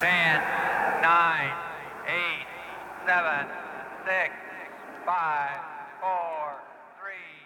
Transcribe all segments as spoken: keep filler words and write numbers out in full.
ten, nine, eight, seven, six, five, four, three,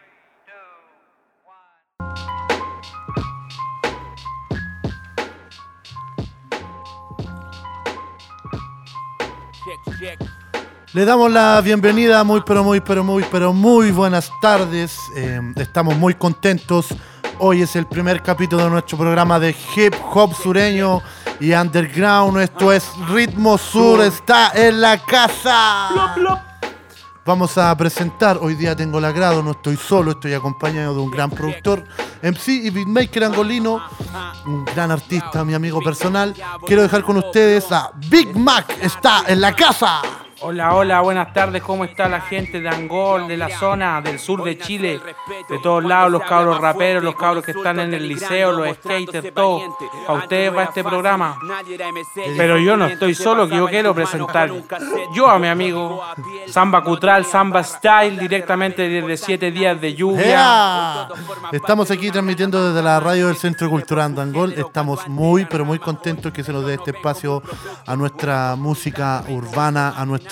two, one. Le damos la bienvenida, muy pero muy pero muy pero muy buenas tardes. Eh, estamos muy contentos. Hoy es el primer capítulo de nuestro programa de hip hop sureño y underground. Esto es Ritmo Sur, está en la casa. Plop, plop. Vamos a presentar, hoy día tengo el agrado, no estoy solo, estoy acompañado de un gran productor, M C y beatmaker angolino, un gran artista, mi amigo personal. Quiero dejar con ustedes a Big Mac, está en la casa. Hola, hola, buenas tardes, ¿cómo está la gente de Angol, de la zona, del sur de Chile? De todos lados, los cabros raperos, los cabros que están en el liceo, los skaters, todo. A ustedes va este programa. Pero yo no estoy solo, que yo quiero presentar yo a mi amigo Samba Cutral, Samba Style, directamente desde siete días de lluvia. ¡Ea! Estamos aquí transmitiendo desde la radio del Centro Cultural de Angol. Estamos muy, pero muy contentos que se nos dé este espacio a nuestra música urbana, a nuestra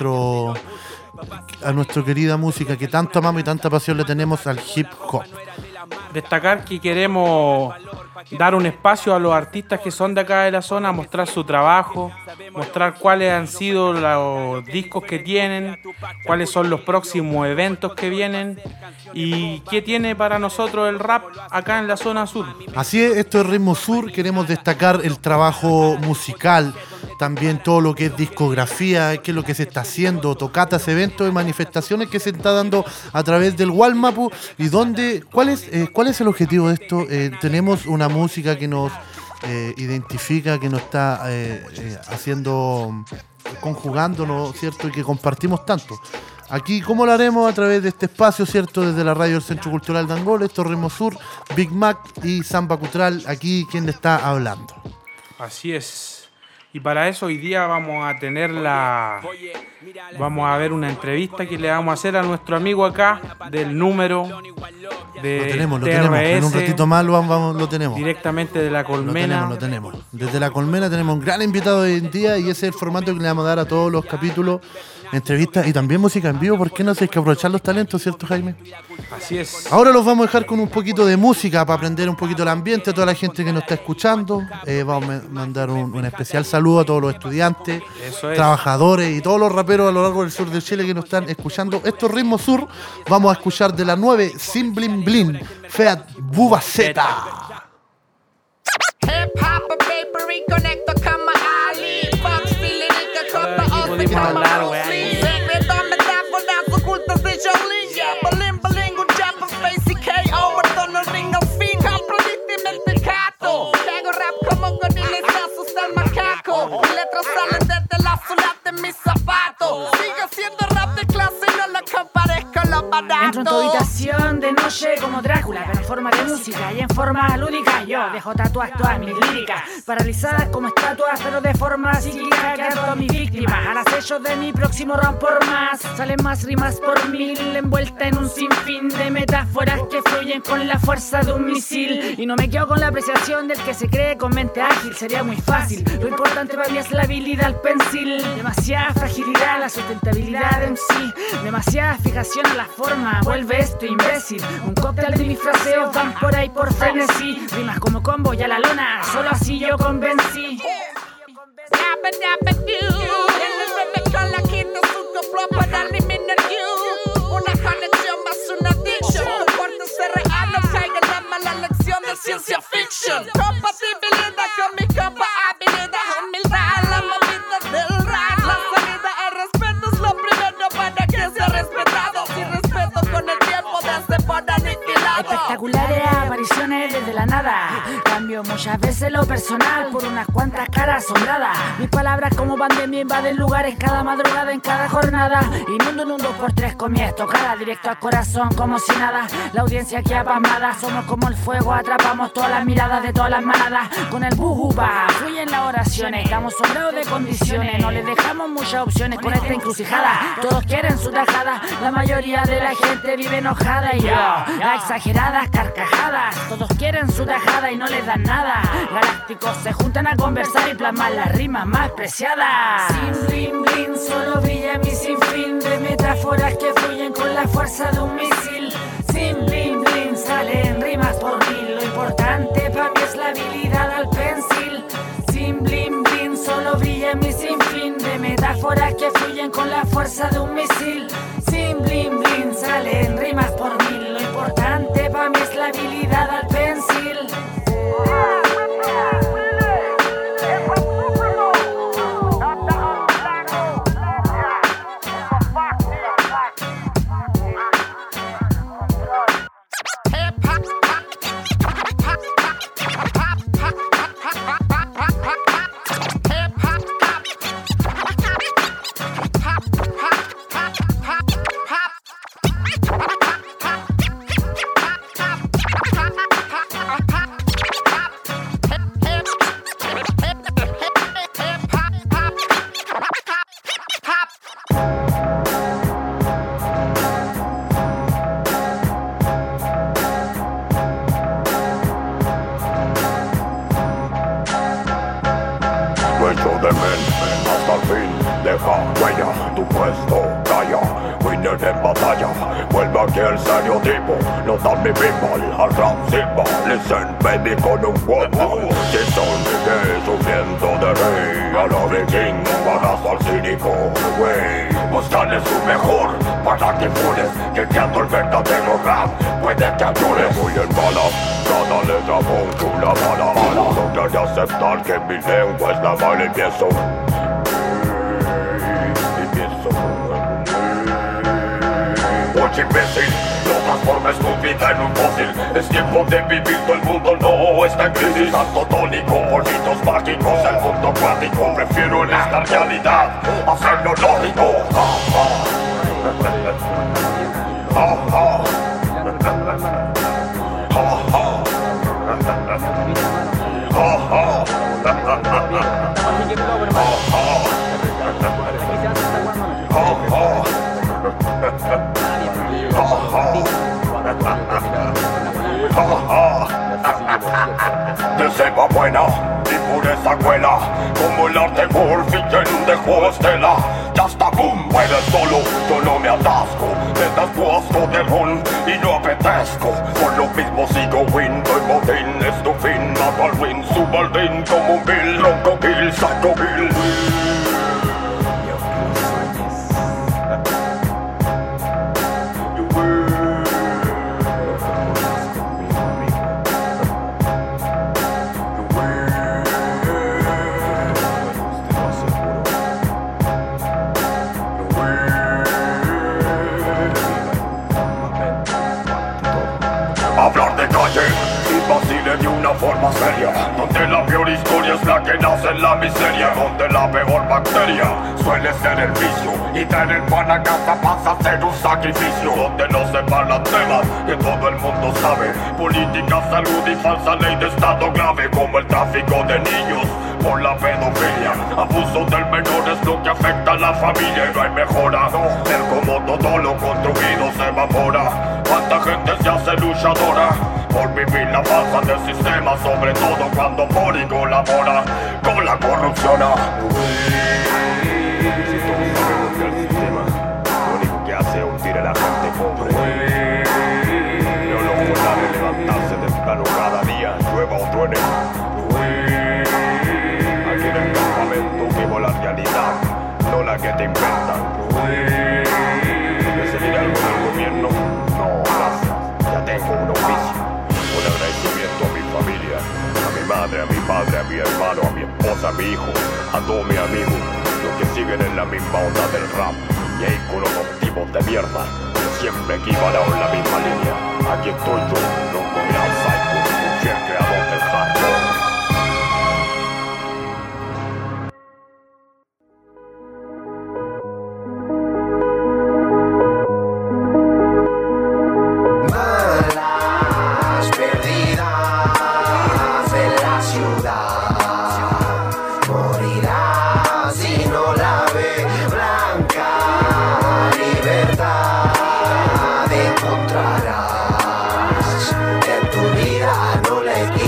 a nuestra querida música que tanto amamos y tanta pasión le tenemos al hip hop. Destacar que queremos dar un espacio a los artistas que son de acá de la zona, mostrar su trabajo, mostrar cuáles han sido los discos que tienen, cuáles son los próximos eventos que vienen y qué tiene para nosotros el rap acá en la zona sur. Así es, esto es Ritmo Sur, queremos destacar el trabajo musical, también todo lo que es discografía, qué es lo que se está haciendo, tocatas, eventos y manifestaciones que se está dando a través del Walmapu y dónde, cuál es, eh, cuál es el objetivo de esto. Eh, tenemos una música que nos eh, identifica, que nos está eh, eh, haciendo, conjugando, ¿no? ¿Cierto? Y que compartimos tanto. Aquí, ¿cómo lo haremos? A través de este espacio, ¿cierto? Desde la radio del Centro Cultural de Angol, esto es Ritmo Sur, Big Mac y Samba Cutral, aquí quien le está hablando. Así es. Y para eso hoy día vamos a tener la... Vamos a ver una entrevista que le vamos a hacer a nuestro amigo acá del número de Lo tenemos, lo T R S, tenemos. En un ratito más lo, vamos, lo tenemos. Directamente de la Colmena. Lo tenemos, lo tenemos. Desde la Colmena tenemos un gran invitado hoy en día y ese es el formato que le vamos a dar a todos los capítulos, entrevistas y también música en vivo. ¿Por qué no? Hay que aprovechar los talentos, ¿cierto, Jaime? Así es. Ahora los vamos a dejar con un poquito de música para aprender un poquito el ambiente, a toda la gente que nos está escuchando. Eh, vamos a mandar un, un especial saludo a todos los estudiantes, Eso es. trabajadores y todos los raperos a lo largo del sur de Chile que nos están escuchando. Esto es Ritmo Sur. Vamos a escuchar de la nueve Sin Blin Blin, Feat Bubaceta. Letras salen desde la suela de mis zapatos. Sigue siendo rap de clase y no lo compares con los baratos. Entro en tu habitación de noche como Drácula, pero en forma de música y en forma lúdica. Yo dejo tatuadas todas mis líricas, paralizadas como estatuas, pero de forma cíclica que a todas mis víctimas. Al acecho de mi próximo round por más, salen más rimas por mil, envuelta en un sinfín de metáforas que fluyen con la fuerza de un misil. Y no me quedo con la apreciación del que se cree con mente ágil, sería muy fácil. Lo importante para mí es la habilidad al pensil. Demasiada fragilidad, la sustentabilidad en sí. Demasiada fijación a la forma, vuelve esto imbécil. Un cóctel de mis fraseos van por ahí por frenesí. Rimas como combo y a la lona, solo así yo convencí. Dabba dabba doo. El bebé con la quinta su complot para eliminar you. Una conexión más una addiction. Tu porte ser real, no caiga en la mala lección de ciencia fiction. Compatibilidad con mi compa habilidad. Humildad, la movida del rap. La salida al respeto es lo primero para que sea respetado. Si respeto con el tiempo desde por aniquilado. Espectaculares apariciones desde la nada. Cambio muchas veces lo personal por unas cuantas caras asombradas. Mis palabras como pandemia invaden lugares cada madrugada en cada jornada. Inundo en un dos por tres con mi estocada, directo al corazón como si nada. La audiencia aquí apasmada, somos como el fuego, atrapamos todas las miradas de todas las manadas. Con el bujuba, fluyen las oraciones, estamos sombreados de condiciones. No les dejamos muchas opciones con esta encrucijada. Todos quieren su tajada, la mayoría de la gente vive enojada. Y yo, a exageradas carcajadas, todos quieren su tajada y no les dan nada. nada. Galácticos se juntan a conversar y plasmar las rimas más preciadas. Sin bling bling, solo brilla mi sinfín de metáforas que fluyen con la fuerza de un misil. Sin bling bling salen rimas por mil. Lo importante para mí es la habilidad al pensil. Sin bling bling, solo brilla mi sinfín de metáforas que fluyen con la fuerza de un misil. Sin bling bling salen rimas por mil. Lo importante para mí es la habilidad al pensil. Nota mi bimbal, al rap silba. Listen baby con un guapo. Si son que sufriendo de rey a la viking, balazo al cínico, güey. Buscarle su mejor para que funes, que creando el verdadero rap puede que ayudes. Muy en bala, cada letra poncho una bala, bala. No quiere aceptar que mi lengua es la mala. Empiezo Empiezo Oye imbécil, no transformes tu vida en un fósil. Es tiempo de vivir, todo el mundo no está en crisis. Santo tónico, polvitos mágicos, el mundo cuántico. Prefiero en esta realidad hacerlo lógico. Ah, ah. Ah, ah. Ah, ah. Ah, de selva buena y pureza cuela, como el arte Wolfingen dejó estela. Ya está, boom, muere solo, yo no me atasco. Me das puesto de ron y no apetezco. Por lo mismo sigo win, doy botín, es tu fin. Mato al win, subo al ring como un bill. Ronco bill, saco bill. De una forma seria, donde la peor historia es la que nace en la miseria, donde la peor bacteria suele ser el vicio, y traer el pan a casa pasa a ser un sacrificio, donde no se hablan temas que todo el mundo sabe, política, salud y falsa ley de estado grave, como el tráfico de niños por la pedofilia, abuso del menor es lo que afecta a la familia y no hay mejora, ver como todo lo construido se evapora, cuánta gente se hace luchadora por vivir la falsa del sistema, sobre todo cuando por y colabora con la corrupción. El sistema lo único que hace es hundir a la gente pobre. Veo los jugadores levantarse temprano cada día, llueva o truene. Aquí en el campamento vivo la realidad, no la que te inventan. ¿Quieres seguir algo del gobierno? No, gracias, ya tengo un oficio. Un agradecimiento a mi familia, a mi madre, a mi padre, a mi hermano, a mi esposa, a mi hijo, a todos mis amigos, los que siguen en la misma onda del rap. Y ahí con los objetivos de mierda, que siempre equivalaron en la misma línea. Aquí estoy yo, Ronco Gran Psycho, un fiel creador del hardcore. Encontrarás en tu vida, no le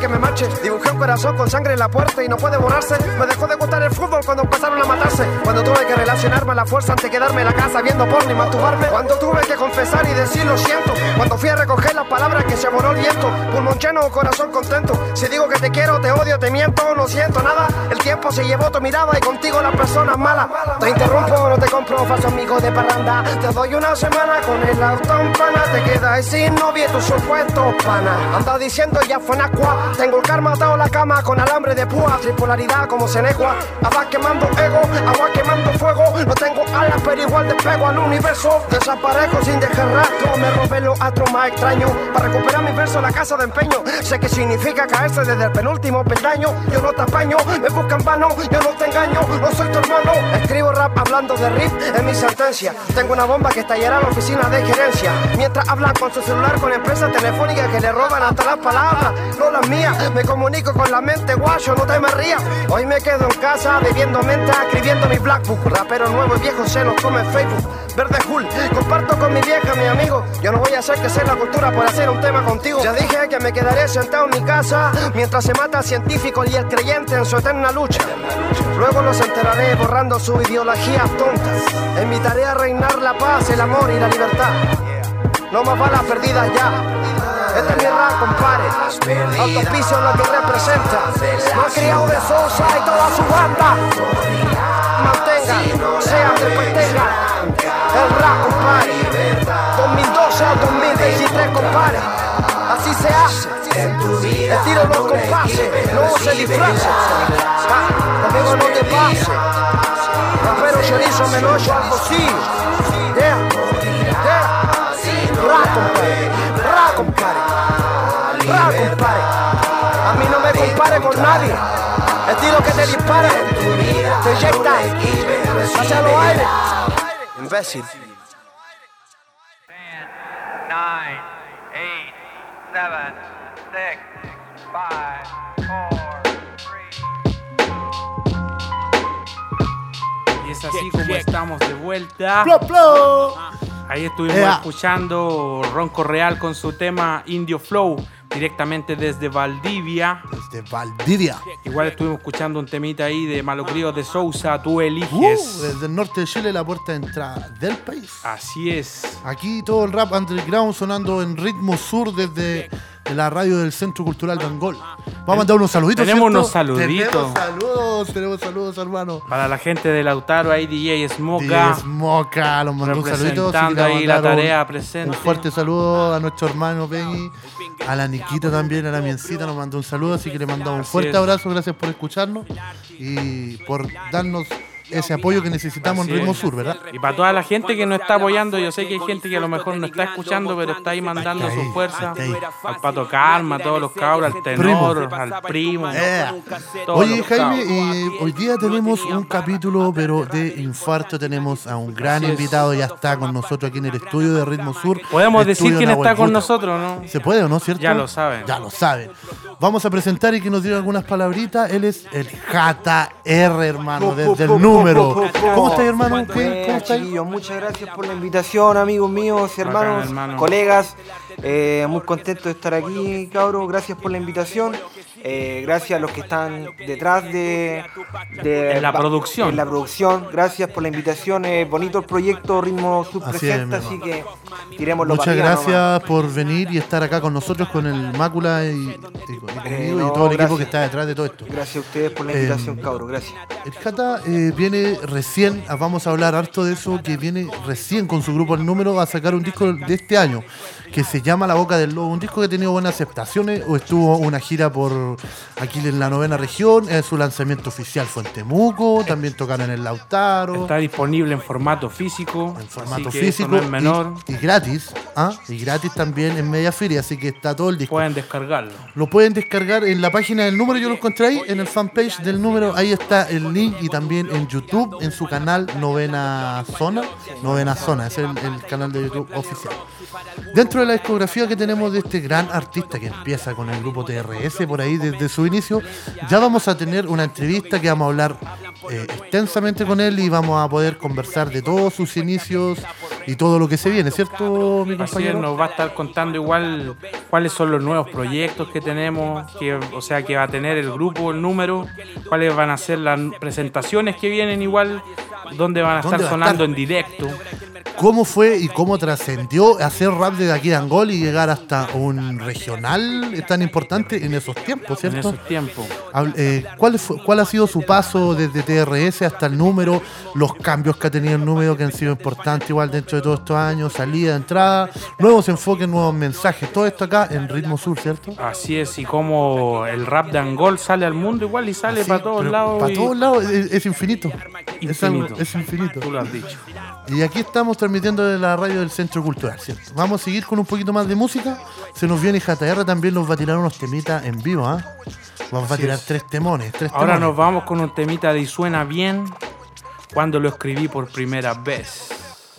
que me marche. Dibujé un corazón con sangre en la puerta y no puede borrarse. Me dejó de gustar el fútbol cuando empezaron a matarse. Cuando tuve que relacionarme a la fuerza antes de quedarme en la casa viendo porno y masturbarme. Cuando tuve que confesar y decir lo siento. Cuando fui a recoger las palabras que se voló el viento. Pulmón lleno, corazón contento. Si digo que te quiero, te odio, te miento, no siento nada. El tiempo se llevó tu mirada y contigo las personas malas. Te interrumpo, no te compro, falso amigo de parranda. Te doy una semana con el auto en pana. Te quedas sin novia y tu supuesto pana. Anda diciendo ya fue nacua. Tengo el karma atado a la cama con alambre de púa. Tripolaridad como Senecua. Agua quemando ego, agua quemando fuego. No tengo alas pero igual despego al universo. Desaparezco sin dejar rastro. Me robé los astros más extraños. Para recuperar mis versos la casa de empeño. Sé que significa caerse desde el penúltimo peldaño. Yo no te apaño, me buscan vano. Yo no te engaño, no soy tu hermano. Escribo rap hablando de rip en mi sentencia. Tengo una bomba que estallará en la oficina de gerencia. Mientras hablan con su celular con empresas telefónicas que le roban hasta las palabras. No las mías, me comunico con la mente, guacho, no te me rías. Hoy me quedo en casa bebiendo menta, escribiendo mi black book. Rapero nuevo y viejo se los come en Facebook. Verde Hull, comparto con mi vieja, mi amigo. Yo no voy a hacer que sea la cultura por hacer un tema contigo. Ya dije que me quedaré sentado en mi casa mientras se mata el científico y el creyente en su eterna lucha. Luego los enteraré borrando sus ideologías tontas. En mi tarea reinar la paz, el amor y la libertad. No más balas perdidas ya. Este es mi rap, compadre. Autopicio lo que representa. Me ha criado de Sosa y toda su banda. Mantenga, sea después tenga. El rap, compadre. dos mil doce al dos mil veintitrés, compadre. Así se hace. Estiro los compases, no se disfrace. Conmigo no te pase. Rapero chorizo me lo echo al bolsillo. Yeah, yeah. Rap, compadre. Rap, compadre. Rap, compadre. A mí no me compare con nadie. Estilo que te dispare, te inyecta hacia los aires. Imbécil. nine, eight, seven, six, five, four, three. Y es así como estamos de vuelta. ¡Plo, plo! Ahí estuvimos Ea. escuchando Ronco Real con su tema Indio Flow, directamente desde Valdivia. Desde Valdivia. Igual estuvimos escuchando un temita ahí de Malocrío de Sousa, Tú Uh, eliges. desde el norte de Chile, la puerta de entrada del país. Así es. Aquí todo el rap underground sonando en ritmo sur desde la radio del Centro Cultural de Angol. Vamos a mandar unos saluditos. Tenemos ¿cierto? unos saluditos. Tenemos saludos, tenemos saludos, hermano. Para la gente de Lautaro, ahí D J Smoka. D J Smoka, los mandó un saludito. así que Representando le ahí la mandaron tarea presente. Un fuerte saludo a nuestro hermano Penny, a la Niquita también, a la Miencita nos mandó un saludo, así que le mandamos un Así fuerte es. abrazo, gracias por escucharnos y por darnos ese apoyo que necesitamos Así en Ritmo es. Sur, ¿verdad? Y para toda la gente que nos está apoyando, yo sé que hay gente que a lo mejor no está escuchando, pero está ahí mandando Está ahí, su fuerza. está ahí. Al Pato Karma, a todos los cabros, al tenor, al primo. Eh. todos Oye, los Jaime, cabros. eh, hoy día tenemos un capítulo, pero de infarto. Tenemos a un gran Así es. invitado, ya está con nosotros aquí en el estudio de Ritmo Sur. Podemos decir Estudio quién está Nahuel con Buta. nosotros, ¿no? ¿Se puede o no, cierto? Ya lo saben. Ya lo saben. Vamos a presentar y que nos diga algunas palabritas. Él es el J R, hermano, desde el número. ¿Cómo estás, hermano? ¿Qué? ¿Cómo Buenas, estás? chiquillos, muchas gracias por la invitación, amigos míos, hermanos, hermano. colegas. Eh, muy contento de estar aquí, cabros. Gracias por la invitación. Eh, gracias a los que están detrás de, de En la producción. En la producción. Gracias por la invitación. Es bonito el proyecto Ritmo Sur Así es, presenta, mi así que tiremoslo Muchas para arriba nomás. gracias por venir y estar acá con nosotros, con el Mácula y, y, y conmigo Eh, y no, todo el equipo gracias. que está detrás de todo esto. Gracias a ustedes por la Eh, invitación, cabros. Gracias. El Jata eh, viene recién, ah, vamos a hablar harto de eso, que viene recién con su grupo El Número a sacar un disco de este año que se llama La Boca del Lobo, un disco que ha tenido buenas aceptaciones, o estuvo una gira por aquí en la novena región, eh, su lanzamiento oficial fue en Temuco, también tocaron en el Lautaro, Está disponible en formato físico. en formato así que eso físico no es menor. y, y gratis, ¿ah? y gratis también en Media Feria, así que está todo el disco. Pueden descargarlo. Lo pueden descargar en la página del Número, yo lo encontré ahí, en el fanpage del Número, ahí está el link, y también en YouTube, en su canal Novena Zona, Novena Zona, es el, el canal de YouTube oficial. Dentro de la discografía que tenemos de este gran artista que empieza con el grupo T R S por ahí desde su inicio, ya vamos a tener una entrevista que vamos a hablar eh, extensamente con él y vamos a poder conversar de todos sus inicios, y todo lo que se viene, ¿cierto, mi Así es, compañero? nos va a estar contando igual cuáles son los nuevos proyectos que tenemos, que, o sea, que va a tener el grupo, el número, cuáles van a ser las presentaciones que vienen igual, dónde van a estar ¿Dónde va a sonando estar? en directo. ¿Cómo fue y cómo trascendió hacer rap desde aquí de Angol y llegar hasta un regional tan importante en esos tiempos, En ¿cierto? esos tiempos. Hab- eh, ¿cuál, fue- ¿Cuál ha sido su paso desde T R S hasta el número? Los cambios que ha tenido el número que han sido importantes igual dentro de todos estos años, salida, entrada, nuevos enfoques, nuevos mensajes. Todo esto acá en Ritmo Sur, ¿cierto? Así es, y como el rap de Angol sale al mundo igual y sale Así, para todos pero lados. Para y- todos lados es, es infinito. Es, algo- Infinito. es infinito. Tú lo has dicho. Y aquí estamos transmitiendo de la radio del Centro Cultural, ¿cierto? Vamos a seguir con un poquito más de música. Se nos viene J R también, nos va a tirar unos temitas en vivo, ¿ah? Vamos a Así tirar es. tres temones, tres Ahora temones. nos vamos con un temita de Y Suena Bien, cuando lo escribí por primera vez.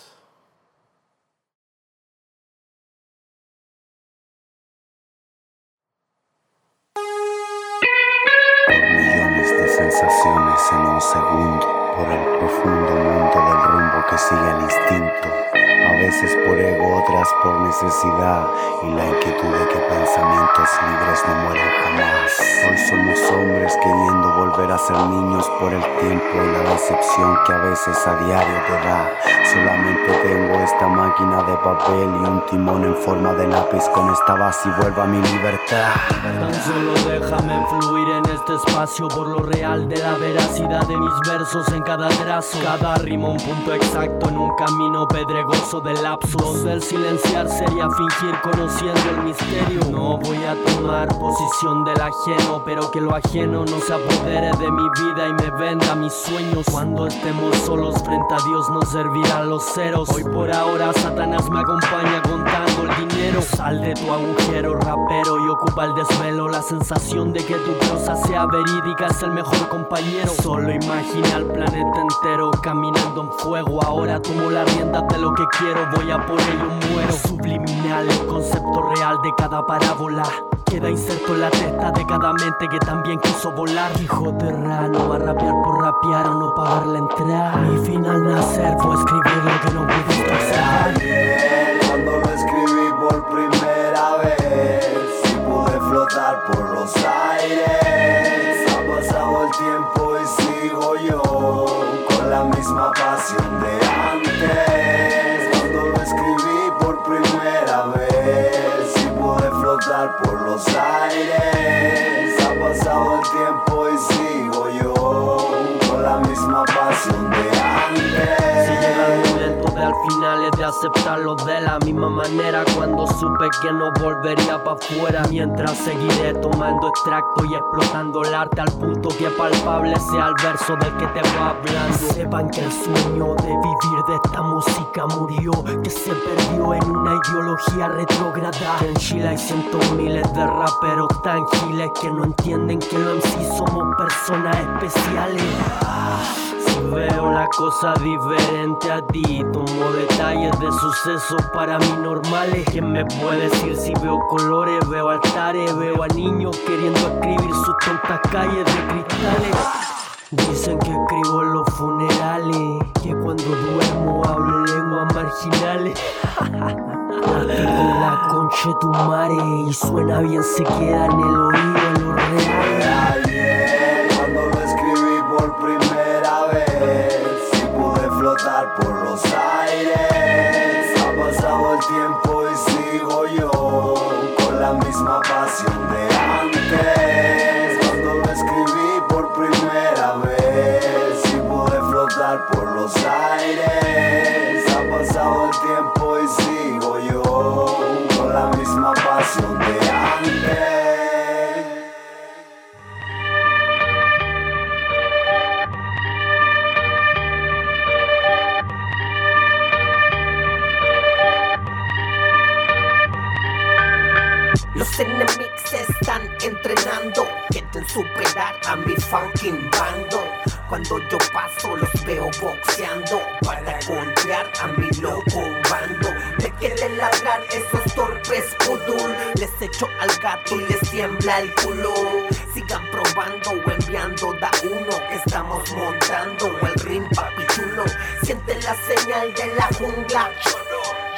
Millones de sensaciones en un segundo, por el profundo mundo del rumbo que sigue el instinto. A veces por ego, otras por necesidad, y la inquietud de que pensamientos libres no mueran jamás. Hoy somos hombres queriendo volver a ser niños por el tiempo y la decepción que a veces a diario te da. Solamente tengo esta máquina de papel y un timón en forma de lápiz. Con esta base y vuelvo a mi libertad. Tan solo déjame fluir en este espacio por lo real de la veracidad de mis versos en cada trazo. Cada rima un punto exacto en un camino pedregoso de lapsos, donde el silenciar sería fingir conociendo el misterio. No voy a tomar posición del ajeno, pero que lo ajeno no se apodere de mi vida y me venda mis sueños. Cuando estemos solos frente a Dios nos servirán los ceros. Hoy por ahora Satanás me acompaña contando el dinero. Sal de tu agujero rapero y ocupa el desvelo. La sensación de que tu prosa sea verídica es el mejor compañero. Solo imagina el planeta entero caminando en fuego. Ahora tomo las riendas de lo que quiero, voy a por ello muero. Subliminal, el concepto real de cada parábola queda inserto en la testa de cada mente que también quiso volar. Hijo terrano, a rapear por rapear o no pagar la entrada. Mi final nacer fue escribir lo que no pudiste hacer. Ayer, cuando lo escribí por primera vez, sí pude flotar por los aires. Ha pasado el tiempo y sigo yo con la misma pasión de antes. Cuando lo escribí por primera vez, sí pude flotar por los aires. Ha pasado el tiempo y sigo yo con la misma pasión de antes. Si llega el momento de al final es de aceptarlo de la misma manera, cuando supe que no volvería pa' afuera. Mientras seguiré tomando extracto y explotando el arte al punto que palpable sea el verso del que te va hablando. Sepan que el sueño de vivir de esta música murió, que se perdió en una ideología retrógrada. En Chile hay cientos miles de raperos tan giles que no entienden que los M C somos personas especiales. Si veo la cosa diferente a ti, tomo detalles de sucesos para mí normales. ¿Quién me puede decir si veo colores, veo altares, veo a niños queriendo escribir sus tontas calles de cristales? Dicen que escribo en los funerales, que cuando duermo hablo en lenguas marginales. Platico la concha de tu madre y suena bien, se queda en el oído en lo real. Ayer, cuando lo escribí por primera vez, sí pude flotar por los aires. Ha pasado el tiempo y sigo yo con la misma pasión de antes. Cuando lo escribí por primera vez, sí pude flotar por los aires. Ha pasado el tiempo y sigo yo con la misma pasión de antes. Los enemigos están entrenando, quieren superar a mi fucking bando. Cuando yo paso los veo boxeando para golpear a mi loco bando. Me quieren largar esos torpes pudul, les echo al gato y les tiembla el culo. Sigan probando o enviando da uno, que estamos montando el ring papi chulo. Siente la señal de la jungla,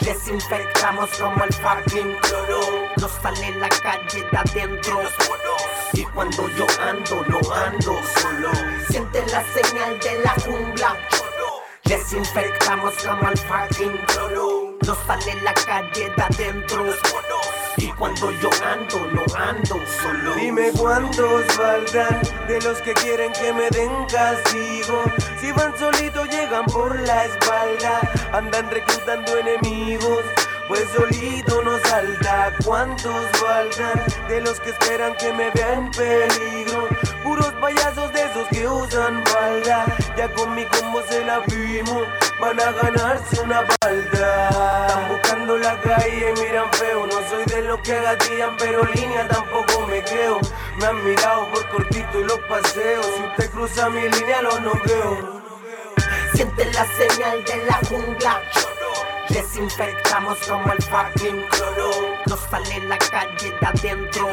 Desinfectamos como el fucking cloro. No sale en la calle de adentro. Y cuando yo ando, no ando solo. Siente la señal de la jungla. Desinfectamos como el fucking cloro. No sale en la calle de adentro. Y cuando yo ando, no ando solo. Dime cuántos valdrán de los que quieren que me den castigo. Si van solitos llegan por la espalda. Andan reclutando enemigos, pues solito no salta. ¿Cuántos valdrán de los que esperan que me vean en peligro? Puros payasos de esos que usan falda. Ya con mi combo se la vimos, van a ganarse una balda. Están buscando la calle y miran feo. No soy de los que gatillan, pero línea tampoco me creo. Me han mirado por cortito y los paseos. Si usted cruza mi línea los noqueo. Siente la señal de la jungla. Desinfectamos como el fucking cloro. No sale en la calle de adentro.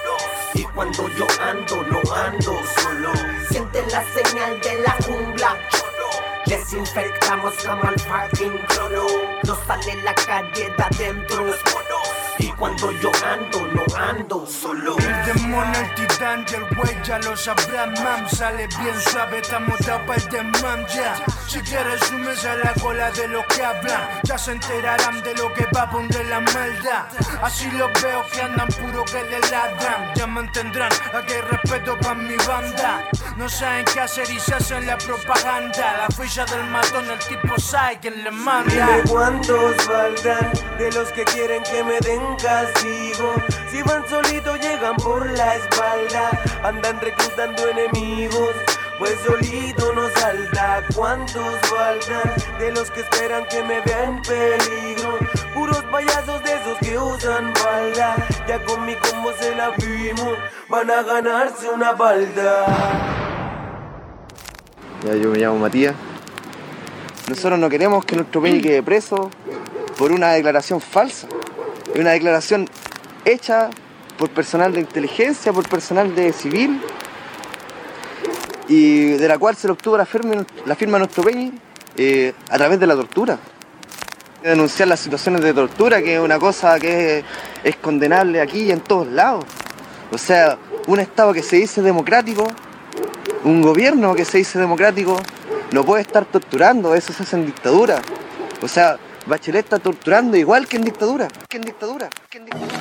Y cuando yo ando, no ando solo. Siente la señal de la jungla. Desinfectamos como el fucking cloro. No sale en la calle de adentro. Y cuando yo ando, no ando solo. El demonio, el titán y el güey ya lo sabrán, mam. Sale bien suave, estamos dados para el demam, ya. Si quieres sumes a la cola de lo que hablan. Ya se enterarán de lo que va a poner la maldad. Así los veo que andan puro que le ladran. Ya mantendrán, aquí hay respeto pa' mi banda. No saben qué hacer y se hacen la propaganda. La ficha del matón, el tipo sabe quién le manda. Dime cuántos valdrán de los que quieren que me den castigo. Si van solitos llegan por la espalda. Andan reclutando enemigos, pues solito no salta. ¿Cuántos valdrán de los que esperan que me vean en peligro? Puros payasos de esos que usan falda. Ya con mi combo se la vimos, van a ganarse una balda. Ya, yo me llamo Matías. Nosotros no queremos que nuestro Peñi quede preso por una declaración falsa. Es una declaración hecha por personal de inteligencia, por personal de civil, y de la cual se le obtuvo la firma, la firma de nuestro Peñi eh, a través de la tortura. Denunciar las situaciones de tortura, que es una cosa que es, es condenable aquí y en todos lados. O sea, un Estado que se dice democrático, un gobierno que se dice democrático, no puede estar torturando, eso se hace en dictadura. O sea, Bachelet está torturando igual que en dictadura, que en dictadura, que en dictadura.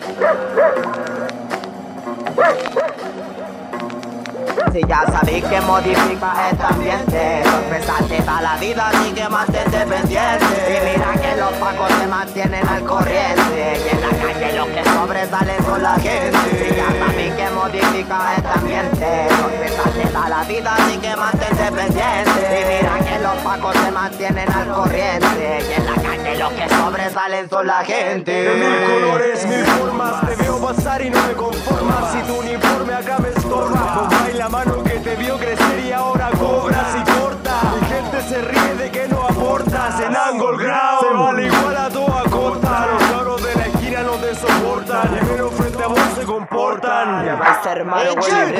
Si ya sabéis que modifica este ambiente, sorpresarte da la vida, así que mantente pendiente. Y mira que los pacos se mantienen al corriente, y en la calle los que sobresalen son la gente. Si ya sabéis que modifica este ambiente, sorpresarte da la vida, así que mantente pendiente. Y mira que los pacos se mantienen al corriente, y en la calle los que sobresalen son la gente. De mil colores, mil formas, te veo pasar y no me conformas. Si tu uniforme acá me estorba, no baila mano que te vio crecer y ahora cobras y corta. Mi gente se ríe de que no aportas. En Angle Ground se vale igual a toda costa. Los cabros de la esquina no te soportan, y menos frente a vos se comportan. Ya vais hermano,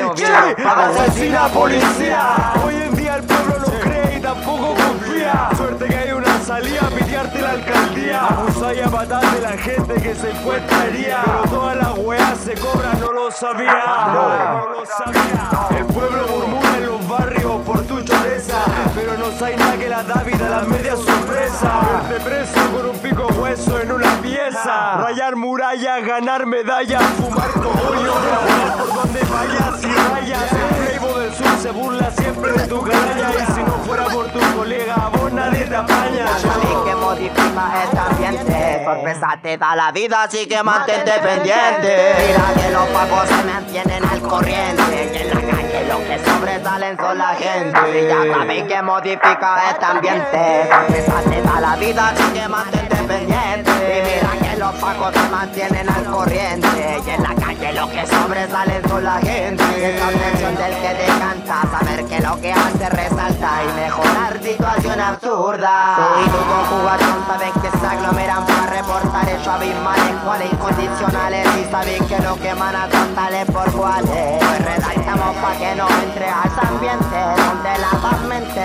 asesina policía. Hoy en día el pueblo no cree y tampoco confía. Suerte que hay una salida a pitearte la alcaldía. Abusar y a matar de la gente que se encuentra herida. Pero todas las weas se cobran, no lo sabía. No, no lo sabía. El pueblo murmura en los barrios por tu choreza, pero no sabe nada que la Dávida, las medias sorpresa. Verte preso con un pico hueso en una pieza. Rayar murallas, ganar medallas, fumar cogollo, por donde vayas y rayas. El Playboy del sur se burla siempre de tu canalla, y si no fuera por tu colega, vos nadie te apaña. Sabéis que modifica este ambiente, sorpresa te da la vida, así que mantente pendiente. Mira que los pacos se mantienen al corriente, y en la calle los que sobresalen son la gente. Ya sabéis que modifica este ambiente, sorpresa te da la vida, así que mantente pendiente. Y mira que los pacos se mantienen al corriente, y en la calle los que sobresalen son la gente. Es la obsesión del que te canta, saber que lo que hace resalta y mejorar situación absurda. Y tu conjugación sabes que se aglomeran para reportar hechos abismales, cuales incondicionales, y sabéis que lo que emana son tales por cuales. Pues redactamos pa' que no entre a ese ambiente donde la paz mente y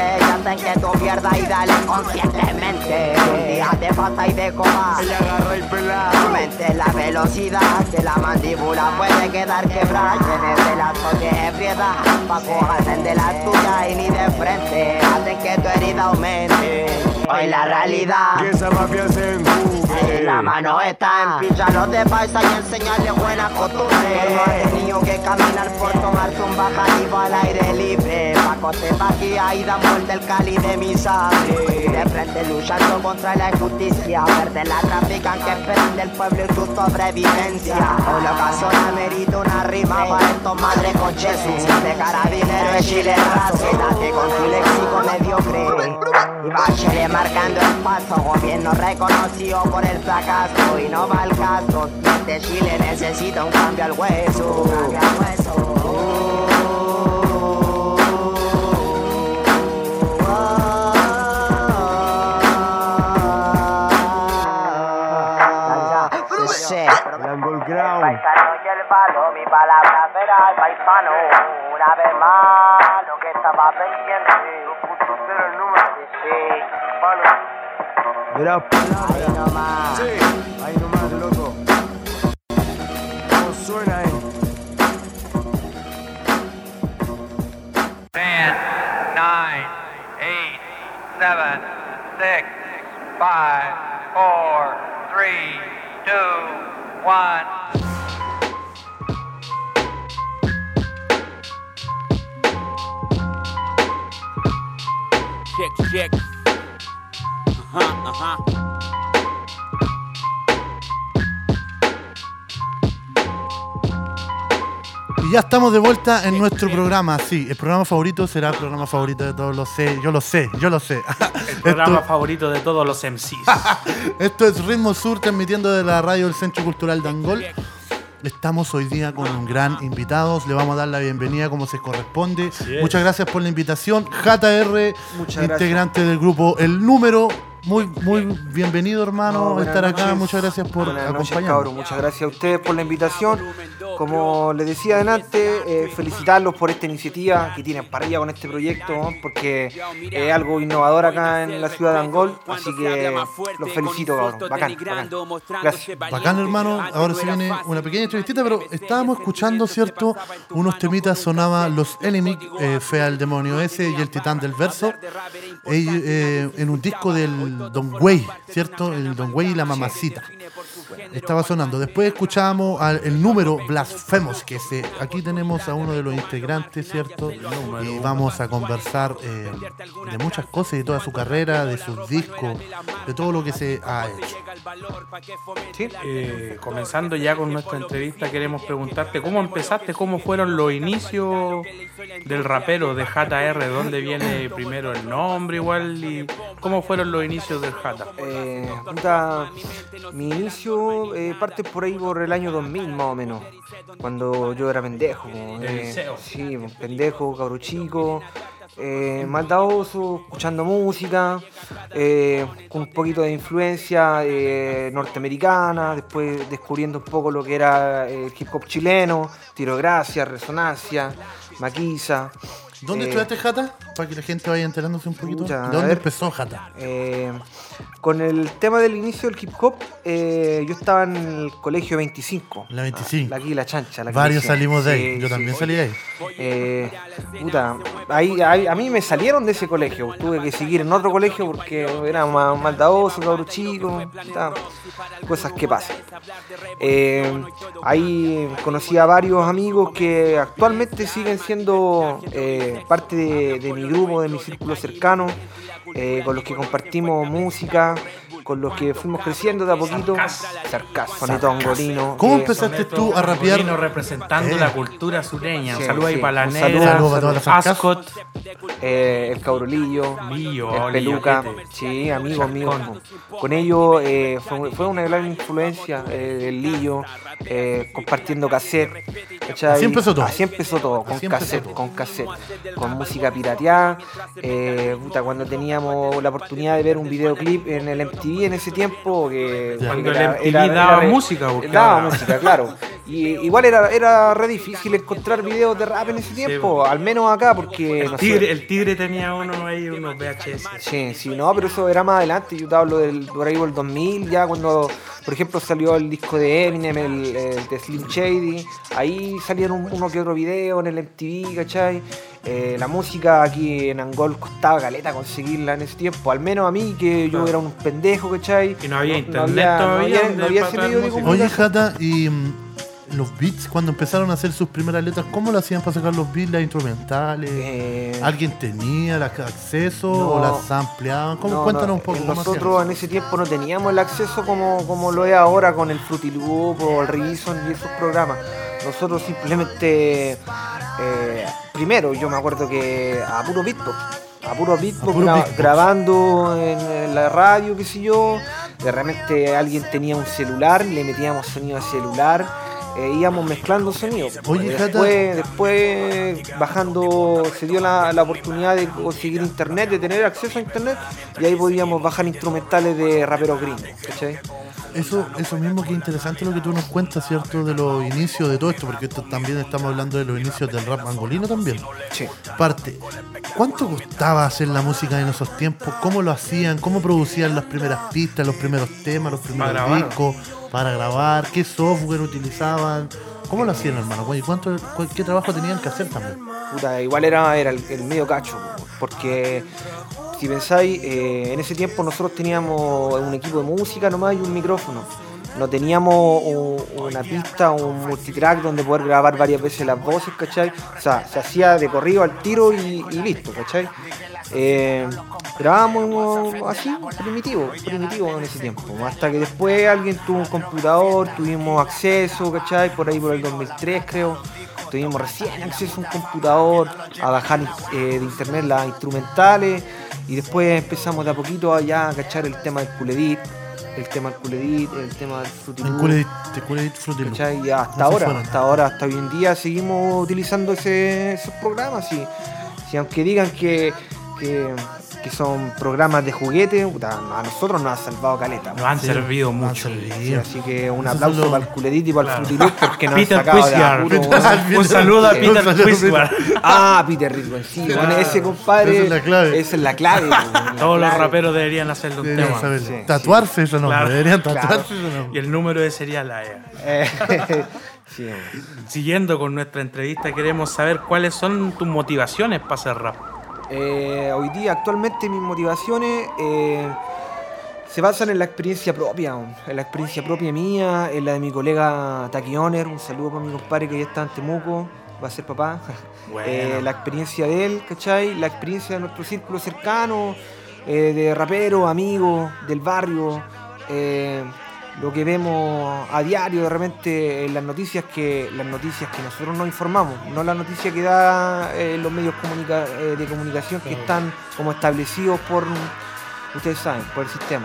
hacen que tú pierdas y dale conscientemente. Un día te pasa y de coma. Ella agarra y pela. Aumente la velocidad de la mandíbula puede quedar quebrada. Tienes de la soque ebriedad. Paco hacen de la tuya y ni de frente. Hacen que tu herida aumente. Hoy la realidad que esa mafia se encubre. La mano está en pillarlos de paisa y enseñarles buenas costumbres. No hay niño que caminar por tomarse un bajadito al aire libre. Paco te vaquía y da muerte el Cali de mi sangre. Y de frente luchando contra la injusticia. Verde la trafican que esperan del pueblo y su sobrevivencia. Hoy lo caso amerita una rima para estos madres con Jesús. De carabinero es chile raso. Quédate con tu léxico mediocre. Y Bachelet marcando el paso. Gobierno reconocido por el fracaso. Y no va al caso. Este Chile necesita un cambio al hueso. Cambio al hueso. Dangol Ground. Paisano y el palo, mi palabra será paisano. Una vez más, lo que estaba pendiente. el número. Sí, Palo. Verás palabras. ahí nomás. Sí, ahí nomás, loco. ¿Cómo suena, eh? ten, nine, eight, seven, six, five, four, three, two, one. Check, check. Ajá, ajá. Y ya estamos de vuelta en nuestro programa, sí, el programa favorito será el programa favorito de todos, lo sé, yo lo sé, yo lo sé. El programa Esto, favorito de todos los M Cs. esto es Ritmo Sur, transmitiendo de la radio del Centro Cultural de Angol. Estamos hoy día con un gran invitado, le vamos a dar la bienvenida como se corresponde. Muchas gracias por la invitación. J R, Muchas integrante del grupo El Número. Muy, muy bienvenido, hermano, No, estar acá. noches. Muchas gracias por Buenas noches, acompañarnos. cabros. Muchas gracias a ustedes por la invitación. Como les decía adelante, eh, felicitarlos por esta iniciativa que tienen para arriba con este proyecto, ¿no? Porque es algo innovador acá en la ciudad de Angol. Así que los felicito, cabrón. Bacán, bacán. Gracias. Bacán, hermano. Ahora se viene una pequeña entrevistita, pero estábamos escuchando, ¿cierto? Unos temitas, sonaba Los Enemy, eh, Fea el Demonio Ese y El Titán del Verso, eh, eh, en un disco del Don Güey, ¿cierto? El Don Güey y la Mamacita. Estaba sonando. Después escuchábamos al, el número Blasphemous, que se, aquí tenemos a uno de los integrantes, ¿cierto? Y vamos a conversar eh, de muchas cosas, de toda su carrera, de sus discos, de todo lo que se ha hecho. ¿Sí? Eh, comenzando ya con nuestra entrevista, queremos preguntarte cómo empezaste, cómo fueron los inicios del rapero de J R, ¿de dónde viene primero el nombre igual? Y ¿cómo fueron los inicios del J? Eh, puta, mi inicio eh, parte por ahí por el año dos mil más o menos, cuando yo era pendejo. Eh, sí, pendejo, cabro chico. Eh, maldadoso, escuchando música, eh, con un poquito de influencia eh, norteamericana, después descubriendo un poco lo que era el hip hop chileno, Tiro de Gracia, Resonancia, Maquisa. ¿Dónde eh, estudiaste, Jata? Para que la gente vaya enterándose un poquito. Pucha, ¿De a dónde ver. empezó, Jata? Eh, con el tema del inicio del hip hop, eh, yo estaba en el colegio veinticinco. La veinticinco. La aquí, la chancha. La Varios iglesia. salimos de ahí. Sí, Yo sí. también salí de ahí. Eh, puta, ahí, ahí- a mí me salieron de ese colegio. Tuve que seguir en otro colegio porque era más maldadoso, cabro chico. puta, cosas que pasan. Eh, ahí conocí a varios amigos que actualmente siguen siendo eh, parte de, de mi grupo, de mi círculo cercano, eh, con los que compartimos música, con los que fuimos creciendo de a poquito. Sarcasmo, Sonito Angolino. ¿Cómo eh, empezaste tú a rapear? Angolino representando Eh. la cultura sureña. Sí, Un saludo ahí sí. para la Un negra, saludo, saludo para toda la Sarcasmo. Ascot, eh, el Cabrolillo, Lillo, el Lillo, Peluca, ¿qué te- sí, amigo, amigo. Chascón. Con ellos eh, fue, fue una gran influencia eh, el Lillo, eh, compartiendo cassette. ¿cachai? Así empezó todo. Así empezó todo, con Así empezó cassette, todo. con cassette, con música pirateada. Eh, puta, cuando teníamos la oportunidad de ver un videoclip en el M T V en ese tiempo, que Cuando que el M T V daba música, porque daba ahora- música, claro. Y igual era, era re difícil encontrar videos de rap en ese tiempo, sí, al menos acá, porque... El, no tigre, sé. el Tigre tenía uno ahí, unos V H S. Sí, sí, no, pero eso era más adelante, yo te hablo del, por ahí por el dos mil, ya cuando, por ejemplo, salió el disco de Eminem, el, el de Slim Shady, ahí salieron uno que otro video en el M T V, ¿cachai? Eh, la música aquí en Angol costaba caleta conseguirla en ese tiempo, al menos a mí, que yo era un pendejo, ¿cachai? Y no había no, internet no había, todavía. No había, no había ese medio de comunicación. Oye, Jata, y mm, los beats, cuando empezaron a hacer sus primeras letras, ¿cómo lo hacían para sacar los beats, las instrumentales? Eh, ¿Alguien tenía el acceso no, o las ampliaban? ¿Cómo? No, Cuéntanos no, un poco. Nosotros en ese tiempo no teníamos el acceso como, como lo es ahora con el Fruity Loop o el Reason y esos programas. Nosotros simplemente, eh, primero yo me acuerdo que a puro beatbox, a puro beatbox, a puro gra beatbox. grabando en, en la radio, qué sé yo, de repente alguien tenía un celular, le metíamos sonido al celular, eh, íbamos mezclando sonidos. Oye, después, después bajando, se dio la, la oportunidad de conseguir internet, de tener acceso a internet, y ahí podíamos bajar instrumentales de raperos gringos, ¿cachai? Eso, eso mismo, que interesante lo que tú nos cuentas, ¿cierto? De los inicios de todo esto, porque esto también estamos hablando de los inicios del rap angolino también. Sí. Parte, ¿cuánto costaba hacer la música en esos tiempos? ¿Cómo lo hacían? ¿Cómo producían las primeras pistas, los primeros temas, los primeros Para grabar. discos? Para grabar, ¿qué software utilizaban? ¿Cómo lo hacían, hermano? ¿Y cuánto, qué trabajo tenían que hacer también? Puta, igual era, era el, el medio cacho, porque si pensáis, eh, en ese tiempo nosotros teníamos un equipo de música nomás y un micrófono. No teníamos un, una pista, un multitrack donde poder grabar varias veces las voces, ¿cachai? O sea, se hacía de corrido al tiro y, y listo, ¿cachai? Eh, grabábamos así, primitivo, primitivo en ese tiempo. Hasta que después alguien tuvo un computador, tuvimos acceso, ¿cachai? Por ahí por el dos mil tres creo. Tuvimos recién acceso a un computador, a bajar eh, de internet las instrumentales. Y después empezamos de a poquito a ya a cachar el tema del Cool Edit, el tema del Cool Edit, el tema del Fruity Loop. El Cool Edit, el Cool Edit, Fruity Loop. ¿Cachai? Y hasta No se ahora, fueron. hasta ahora, hasta hoy en día seguimos utilizando ese, esos programas. Y, y aunque digan que, que, que son programas de juguete, puta, a nosotros nos ha salvado caleta. Nos han Sí, servido nos han mucho. servido. Sí, así que un Eso aplauso solo- para el Cool Edit y para Claro. el Fruity Loop porque nos han Peter sacado de Quisgar. apuro. Un saludo a Sí. Peter Un saludo, Quisgar. Ah, Peter Ridwan, sí, Claro. bueno, ese compadre. Esa es la clave. Esa es la clave. la Todos los clave. raperos deberían hacerle un Deberían tema. saber. Sí, Tatuarse eso no, Claro. deberían Claro. tatuarse eso no. Y el número de Serial A E A. Eh, sí, bueno. Siguiendo con nuestra entrevista, queremos saber cuáles son tus motivaciones para hacer rap. Eh, hoy día, actualmente, mis motivaciones eh, se basan en la experiencia propia, en la experiencia propia mía, en la de mi colega Taki Oner. Un saludo para mi compadre que ya está en Temuco, va a ser papá. Bueno. Eh, la experiencia de él, ¿cachai? La experiencia de nuestro círculo cercano, eh, de raperos, amigos, del barrio. eh, lo que vemos a diario de repente en las noticias que las noticias que nosotros nos informamos, no la noticia que da eh, los medios comunica- eh, de comunicación que están como establecidos por, ustedes saben, por el sistema.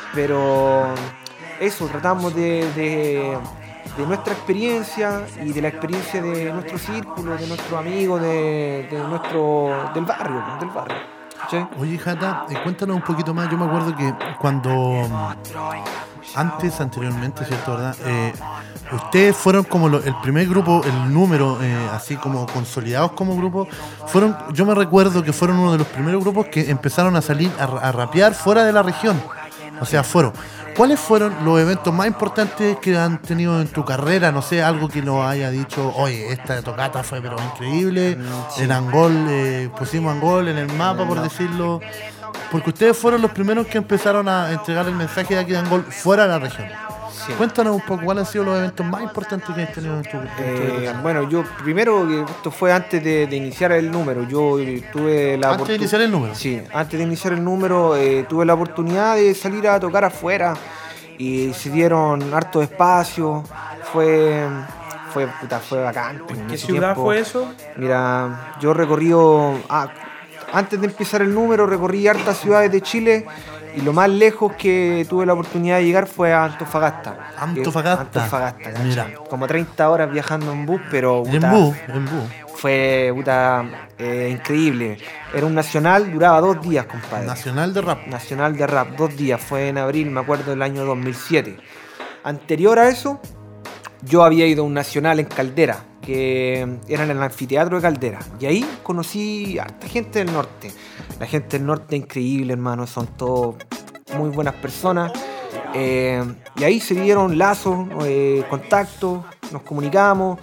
Pero eso, tratamos de, de, de nuestra experiencia y de la experiencia de nuestro círculo, de nuestros amigos, de, de nuestro del barrio, del barrio. ¿Sí? Oye, Jata, eh, cuéntanos un poquito más. Yo me acuerdo que cuando mm, antes, anteriormente, ¿cierto? ¿Verdad? Eh, ustedes fueron como lo- el primer grupo, el número, eh, así como consolidados como grupo. Fueron, yo me recuerdo que fueron uno de los primeros grupos que empezaron a salir a, ra- a rapear fuera de la región. O sea, fueron. ¿Cuáles fueron los eventos más importantes que han tenido en tu carrera? No sé, algo que nos haya dicho, oye, esta tocata fue pero increíble. sí. En Angol, eh, pusimos Angol en el mapa, por No. decirlo. Porque ustedes fueron los primeros que empezaron a entregar el mensaje de aquí de Angol fuera de la región. Sí. Cuéntanos un poco, ¿cuáles han sido los eventos más importantes que has tenido en tu, en tu Eh, época? bueno, yo primero, que esto fue antes de, de iniciar el número, yo eh, tuve la Antes de oportu- iniciar el número. Sí, antes de iniciar el número eh, tuve la oportunidad de salir a tocar afuera y se dieron harto espacio, fue, fue, puta, fue bacán. ¿En en qué ese ciudad tiempo. fue eso? Mira, yo recorrido, ah, antes de empezar el número recorrí hartas ciudades de Chile y lo más lejos que tuve la oportunidad de llegar fue a Antofagasta. Antofagasta. Antofagasta, ¿cachai? Mira. Como treinta horas viajando en bus, pero En puta, bus, en bus. fue puta, eh, increíble. Era un nacional, duraba dos días, compadre. Nacional de rap. Nacional de rap, dos días, fue en abril, me acuerdo, del año dos mil siete. Anterior a eso, yo había ido a un nacional en Caldera, que era en el anfiteatro de Caldera, y ahí conocí a harta gente del norte. La gente del norte es increíble, hermano, son todos muy buenas personas. Eh, y ahí se dieron lazos, eh, contactos, nos comunicamos,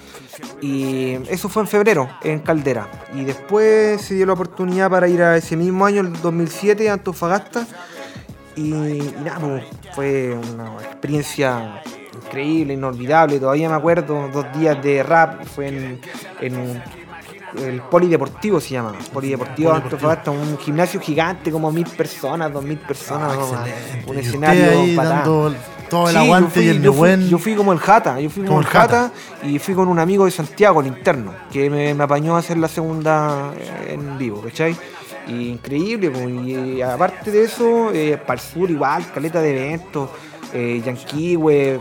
y eso fue en febrero en Caldera. Y después se dio la oportunidad para ir a ese mismo año, el dos mil siete, a Antofagasta, y, y nada, pues, fue una experiencia increíble, inolvidable. Todavía me acuerdo, dos días de rap, fue en, en un, el Polideportivo se llama, Polideportivo de Antofagasta, un gimnasio gigante, como mil personas, dos mil personas, Ah, ¿no? Un Y escenario usted ahí patán. dando todo el Sí, aguante yo fui, y el yo fui- buen. yo fui como el Jata, yo fui como, Como el el Jata, y fui con un amigo de Santiago, el interno, que me, me apañó a hacer la segunda eh, en vivo, ¿cachai? Y increíble, pues, y, eh, aparte de eso, eh, para el sur igual, caleta de eventos, eh, Yanquihue,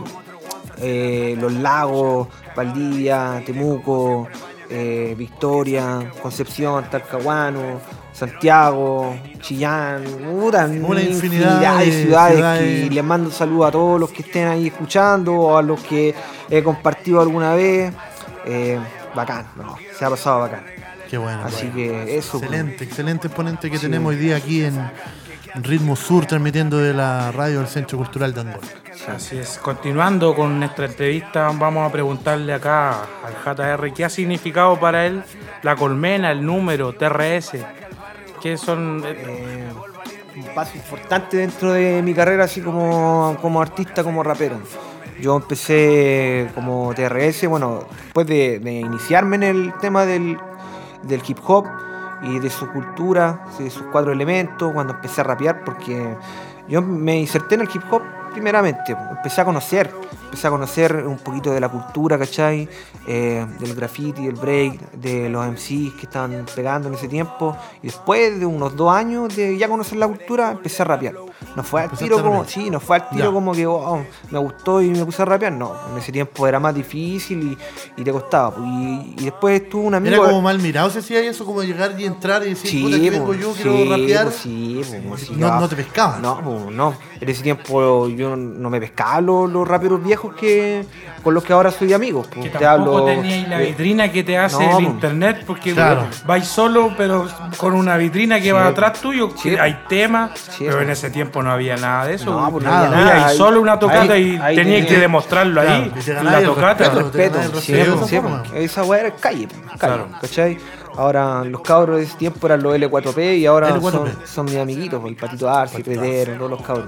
eh, Los Lagos, Valdivia, Temuco, eh, Victoria, Concepción, Talcahuano, Santiago, Chillán, puta, Una infinidad de de ciudades, ciudades. que les mando un saludo a todos los que estén ahí escuchando o a los que he compartido alguna vez. Eh, bacán, no, se ha pasado bacán. Qué bueno. Así bueno. que eso. Excelente, excelente exponente que Sí. tenemos hoy día aquí en Ritmo Sur, transmitiendo de la radio del Centro Cultural de Angol. Así es. Continuando con nuestra entrevista, vamos a preguntarle acá al J R qué ha significado para él la colmena, el número, T R S. ¿Qué son? Eh, un paso importante dentro de mi carrera, así como, como artista, como rapero. Yo empecé como T R S, bueno, después de, de iniciarme en el tema del, del hip hop y de su cultura, de sus cuatro elementos, cuando empecé a rapear, porque yo me inserté en el hip hop primeramente, empecé a conocer, empecé a conocer un poquito de la cultura, ¿cachai? Eh, del graffiti, del break, de los M Cs que estaban pegando en ese tiempo, y después de unos dos años de ya conocer la cultura, empecé a rapear. No fue al Empezaste tiro a como, rapear. sí, no fue al tiro Ya. como que oh, me gustó y me puse a rapear, no, en ese tiempo era más difícil y, y te costaba. Y, y después tuve un amigo... Era como mal mirado, se hacía eso, como llegar y entrar y decir, Sí, puta, aquí po, vengo yo, sí, quiero rapear. po, sí, po, sí, No- ya. no te pescaban. No, po, no. En ese tiempo yo no me pescaba los, los raperos viejos que con los que ahora soy amigo. po. Que Te tampoco hablo teníais la de- vitrina que te hace No, el po. internet, porque Claro. vais solo, pero con una vitrina que Sí, va po. atrás tuyo, Sí, que po. hay temas, Sí, pero po. en ese tiempo no había nada de eso. No, pues no nada. había nada. Había Ahí- solo una tocata ahí- y ahí tenías tenía- que demostrarlo Claro, ahí, y te la ganabas el tocata. respeto, respeto, el sí, respeto de po, esa sí, forma. po. Esa weá era calle, po, calle, Claro. ¿cachai? Ahora los cabros de ese tiempo eran los L cuatro P y ahora L cuatro P. son, son mis amiguitos, po, el Patito Arce, Pedero, todos los cabros.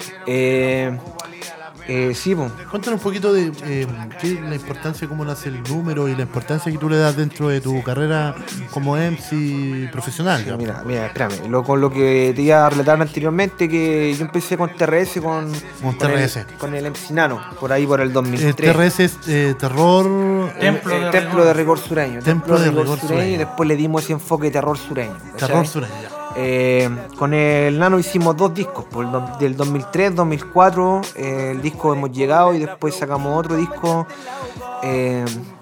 Eh, eh, sí, po. Cuéntanos un poquito de eh, qué es la importancia, cómo nace el número y la importancia que tú le das dentro de tu carrera como M C profesional. digamos. Mira, mira, espérame, lo, con lo que te iba a relatar anteriormente, que yo empecé con T R S, con, Con con T R S. el, con el M C Nano, por ahí por el dos mil tres. El T R S es eh, terror. Templo Eh, de Templo rigor. de rigor sureño. Templo de rigor sureño. Y después le dimos ese enfoque terror sureño. ¿cachai? Terror sureño. Eh, con el Nano hicimos dos discos, por el do- del dos mil tres, dos mil cuatro, eh, el disco Hemos Llegado, y después sacamos otro disco. eh,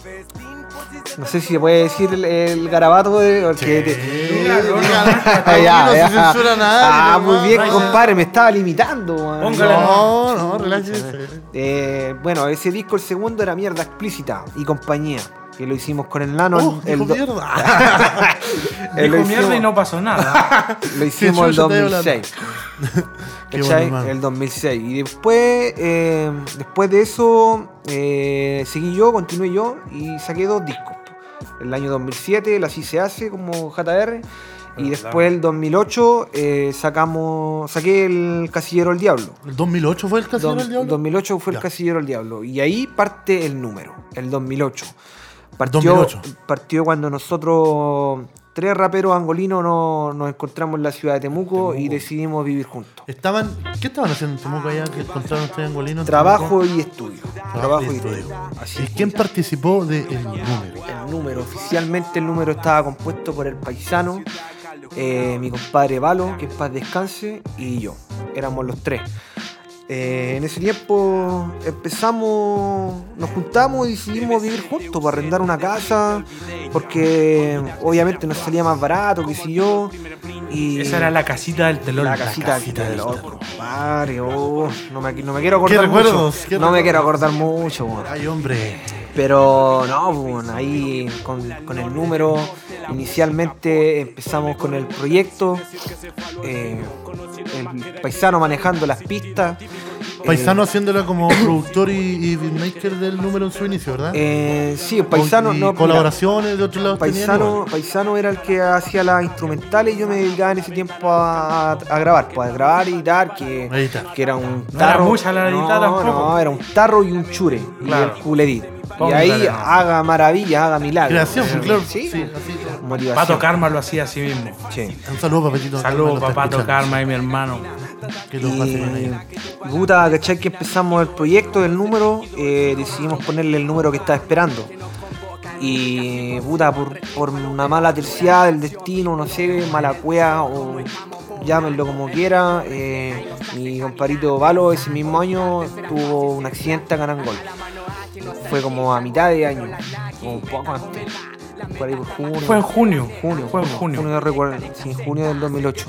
no sé si se puede decir el, el garabato de. porque te- Ah, ya, no se ya. censura nada, Ah, ni muy nomás. bien, Ay, compadre, me estaba limitando. man. Póngale No, no, relájese. Eh, bueno, ese disco, el segundo, era Mierda Explícita y Compañía, que lo hicimos con el Nano. Oh, el dijo do- mierda. Eh, lo Dijo mierda hicimos- y no pasó nada. Lo hicimos el chucha te dos mil seis. Qué ¿Cachai? bueno, hermano. El dos mil seis. Y después, eh, después de eso, eh, seguí yo, continué yo y saqué dos discos. El año dos mil siete, el Así Se Hace, como J R. Y después, el dos mil ocho, eh, sacamos, saqué el Casillero del Diablo. ¿El dos mil ocho fue el Casillero del Diablo? dos mil ocho fue Ya. el Casillero del Diablo. Y ahí parte el número, el dos mil ocho. Partió, dos mil ocho. partió cuando nosotros, tres raperos angolinos, no- nos encontramos en la ciudad de Temuco, y decidimos vivir juntos. Estaban, ¿Qué estaban haciendo en Temuco allá que encontraron tres angolinos? en Trabajo Temuco? y estudio. Trabajo Trabajo y y estudio. estudio. Así ¿Y es. quién participó del número? El número, oficialmente el número estaba compuesto por el paisano, eh, mi compadre Valo, que en paz descanse, y yo. Éramos los tres. Eh, en ese tiempo empezamos, nos juntamos y decidimos vivir juntos para arrendar una casa, porque obviamente nos salía más barato, qué sé yo, Y esa era la casita del telón. La casita, La casita del del telón, compadre. Oh, no, me, no me quiero acordar ¿Qué mucho. recuerdos? ¿Qué no me recuerdos? quiero acordar mucho, weón. Ay, hombre. Pero no, bueno, ahí con, con el número, inicialmente empezamos con el proyecto, eh, el paisano manejando las pistas. Paisano eh, haciéndola como productor y, y beatmaker del número en su inicio, ¿verdad? Eh, sí, paisano. Y no, colaboraciones mira, de otros lados. Paisano, paisano era el que hacía las instrumentales y yo me dedicaba en ese tiempo a, a grabar, pues, a grabar y editar, que, Editar. que era un No era tarro. mucha la editada no, tampoco. no, era un tarro y un chure. Claro. Y el culedit. Y Póngale, ahí no. haga maravillas, haga milagros. Creación, Eh, claro. Sí, Sí, así. motivación. Pato Karma lo hacía así mismo. Sí. Un saludo, papetito. Saludos, Karma, lo está Papato escuchando. Karma y mi hermano. Que lo pase bien ahí. Y puta, ¿cachai? Que empezamos el proyecto del número, eh, decidimos ponerle el número que estaba esperando. Y puta, por, por una mala terciada del destino, no sé, mala cueva o llámenlo como quiera, eh, mi compadrito Valo ese mismo año tuvo un accidente acá en Angol. Fue como a mitad de año, como un poco antes. Por ahí por junio. Fue en junio. Junio, Fue en junio. no recuerdo, sí, en junio del dos mil ocho.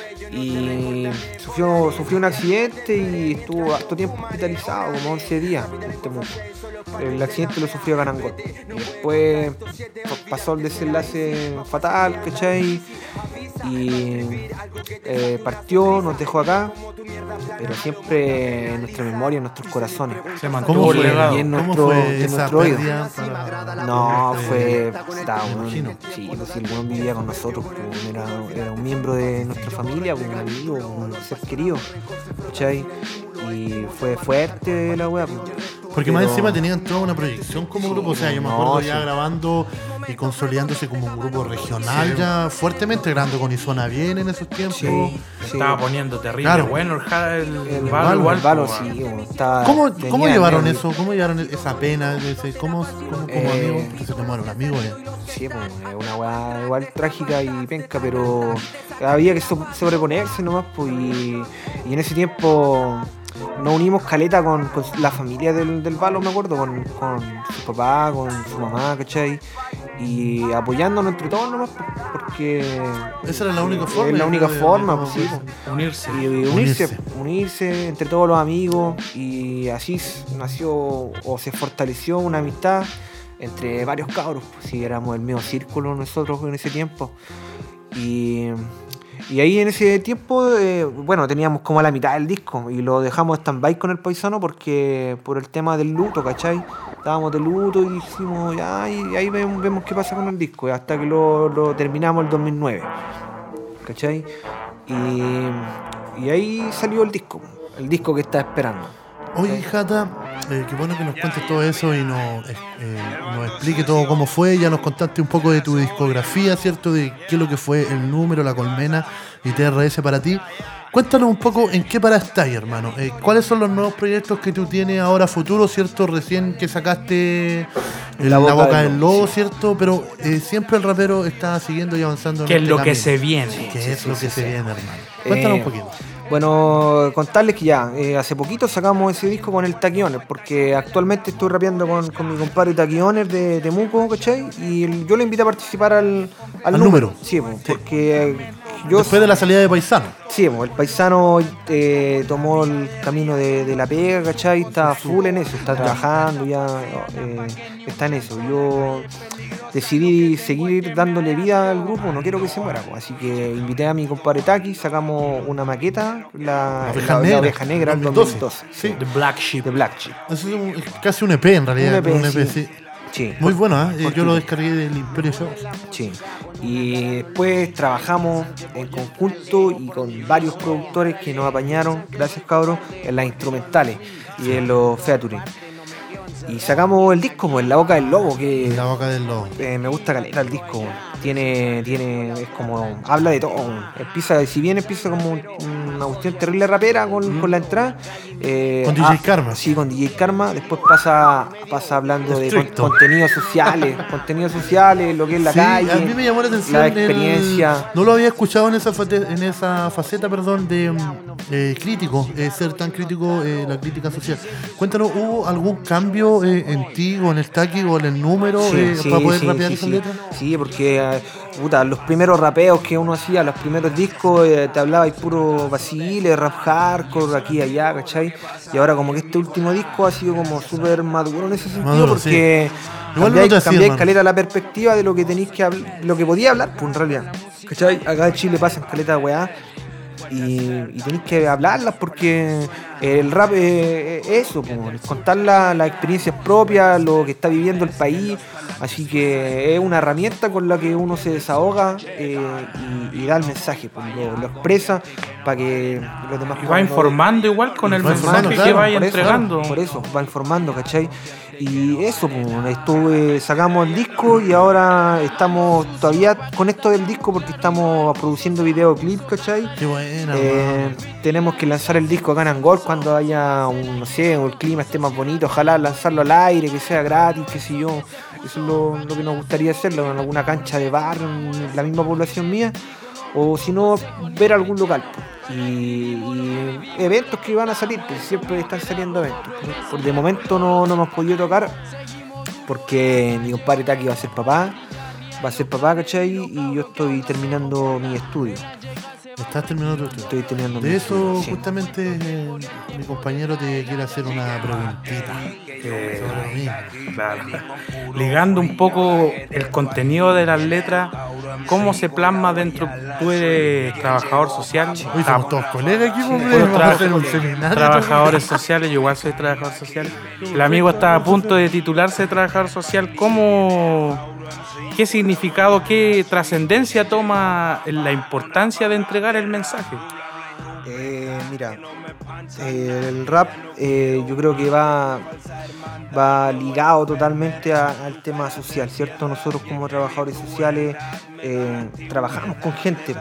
Y sufrió, sufrió un accidente y estuvo harto tiempo hospitalizado, como once días. Este mundo. El accidente lo sufrió acá en Angol. Y después pasó el desenlace fatal, ¿cachai? Y eh, partió, nos dejó acá, pero siempre en nuestra memoria, en nuestros corazones. Se mantuvo ¿Cómo el fue, legado. Y en ¿Cómo nuestro, fue en esa nuestro oído. pérdida para- No, fue. para- Está, me un, imagino. sí, pues, si el weón vivía con nosotros, pues, era, era un miembro de nuestra familia, pues, un amigo, un ser querido, ¿cachai? Y fue fuerte la weá. pues. Porque más Pero- encima tenían toda una proyección como Sí, grupo, o sea, yo me no, acuerdo ya sí. grabando y consolidándose como un grupo regional ya fuertemente, grabando con Isona bien en esos tiempos. Sí, Se estaba poniendo terrible. Claro. Bueno, el, ja- el, el El Valo Valo, igual, el Valo, pues, sí, weón, estaba- ¿Cómo, tenía ¿Cómo llevaron nervios. eso? ¿Cómo llevaron esa pena? Ese- ¿Cómo, cómo como Eh, amigo? Porque se te muere un amigo ya. Sí, pues, es una weá igual trágica y penca, pero había que so- sobreponerse nomás, pues, y, y en ese tiempo nos unimos caleta con, con la familia del, del Valo, me acuerdo, con, con su papá, con su mamá, ¿cachai? Y apoyándonos entre todos nomás, pues, porque Esa era la única forma. es la yo única creo, de- forma, de- pues, sí, pues. unirse. Y, y unirse, Unirse. unirse entre todos los amigos y así s- nació o se fortaleció una amistad entre varios cabros, pues si éramos el mismo círculo nosotros en ese tiempo. Y, y ahí en ese tiempo, eh, bueno, teníamos como la mitad del disco y lo dejamos stand-by con el paisano porque por el tema del luto, ¿cachai? Estábamos de luto y dijimos, ya, y ahí vemos, vemos qué pasa con el disco, y hasta que lo, lo terminamos el dos mil nueve, ¿cachai? Y, y ahí salió el disco, el disco que estaba esperando. Oye, Jata, eh, qué bueno que nos cuentes todo eso y nos, eh, eh, nos explique todo cómo fue. Ya nos contaste un poco de tu discografía, ¿cierto? De qué es lo que fue el número, la colmena y T R S para ti. Cuéntanos un poco en qué para estás, hermano. Eh, ¿Cuáles son los nuevos proyectos que tú tienes ahora futuro, ¿cierto? Recién que sacaste La La Boca Boca, del del Lobo, ¿cierto? Pero eh, siempre el rapero está siguiendo y avanzando en ¿Qué es este lo que camino. se viene? ¿Qué Sí, es sí, lo sí, que se sí. viene, hermano? Cuéntanos Eh, un poquito. Bueno, contarles que ya, eh, hace poquito sacamos ese disco con el Taquiones, porque actualmente estoy rapeando con, con mi compadre Taquiones de Temuco, ¿cachai? Y el- yo le invité a participar al, al, Al número. número. Sí, pues, porque eh, yo... Después de la salida de Paisano. Sí, pues, el paisano eh, tomó el camino de, de la pega, ¿cachai? Está full en eso, está trabajando ya, eh, está en eso. Yo decidí seguir dándole vida al grupo, no quiero que se muera, pues. Así que invité a mi compadre Taki, sacamos una maqueta, la, La Oveja la- la Negra, Oveja Negra del dos mil doce. dos mil doce. Sí. The Black Sheep. The Black Sheep. Eso es, un- es casi un E P en realidad. Un E P, un E P, sí. sí. Sí. Muy bueno, ¿eh? Yo Cortito. lo descargué del Imperio Show. Sí. Y después trabajamos en conjunto y con varios productores que nos apañaron, gracias cabros, en las instrumentales y en los featuring. Y sacamos el disco, pues, La Boca del Lobo, que La Boca del Lobo. eh, me gusta caleta el disco. Tiene, tiene, es como, habla de todo. Empieza, si bien empieza como un- una cuestión terrible rapera con, con la entrada. eh, Con D J ah, Karma. Sí, con D J Karma. Después pasa, pasa hablando de con- Estricto. contenidos sociales, contenidos sociales, lo que es la Sí, calle. a mí me llamó la atención. La el- experiencia. no lo había escuchado en esa, fate- en esa faceta, perdón, de mm, eh, crítico, eh, ser tan crítico, eh, la crítica social. Cuéntanos, ¿hubo algún cambio eh, en ti o en el Taki o en el número Sí, eh, sí, para poder sí, rapear sí, esa sí. letra? Sí, porque Puta, puta, los primeros rapeos que uno hacía, los primeros discos, eh, te hablaba y puro vacile, rap hardcore, aquí y allá, ¿cachai? Y ahora como que este último disco ha sido como súper maduro en ese sentido, Maduro, porque sí. Igual cambiáis, no te hacía, cambiáis hermano. caleta la perspectiva de lo que tenéis que hablar, lo que podía hablar, pues en realidad. ¿Cachai? Acá en Chile pasan caleta de weá. Y, y tenéis que hablarlas porque el rap es eso, pues, contar la, la experiencia propia, lo que está viviendo el país. Así que es una herramienta con la que uno se desahoga eh, y, y da el mensaje, pues, lo, lo expresa para que los demás Y va informando igual con el mensaje que vaya por eso, entregando. Por eso, va informando, ¿cachai? Y eso, pues, estuve, sacamos el disco y ahora estamos todavía con esto del disco porque estamos produciendo videoclip, ¿cachai? Qué buena, eh, tenemos que lanzar el disco acá en Angol cuando haya un, no sé, el clima esté más bonito, ojalá lanzarlo al aire, que sea gratis, qué sé yo. Eso es lo, lo que nos gustaría hacerlo en alguna cancha de bar, en la misma población mía, o si no, ver algún local, pues. Y, y eventos que van a salir, pues siempre están saliendo eventos. Por de momento no, no hemos podido tocar porque mi compadre Taki va a ser papá, va a ser papá, ¿cachai? Y yo estoy terminando mi estudio. ¿Estás terminando tu estudio? Estoy terminando mi De eso, estudio, sí. justamente, eh, mi compañero te quiere hacer una preguntita. Eh, sobre lo mismo. Claro. Ligando un poco el contenido de las letras, ¿cómo se plasma dentro? Tú eres trabajador social. Uy, somos todos colegas aquí, hombre. Todos Vamos a hacer tra- un seminario. Trabajadores sociales, yo igual soy trabajador social. El amigo está a punto de titularse de trabajador social. ¿Cómo, qué significado, qué trascendencia toma la importancia de entregar el mensaje? Eh, mira, eh, el rap eh, yo creo que va, va ligado totalmente a- al tema social, ¿cierto? Nosotros como trabajadores sociales eh, trabajamos con gente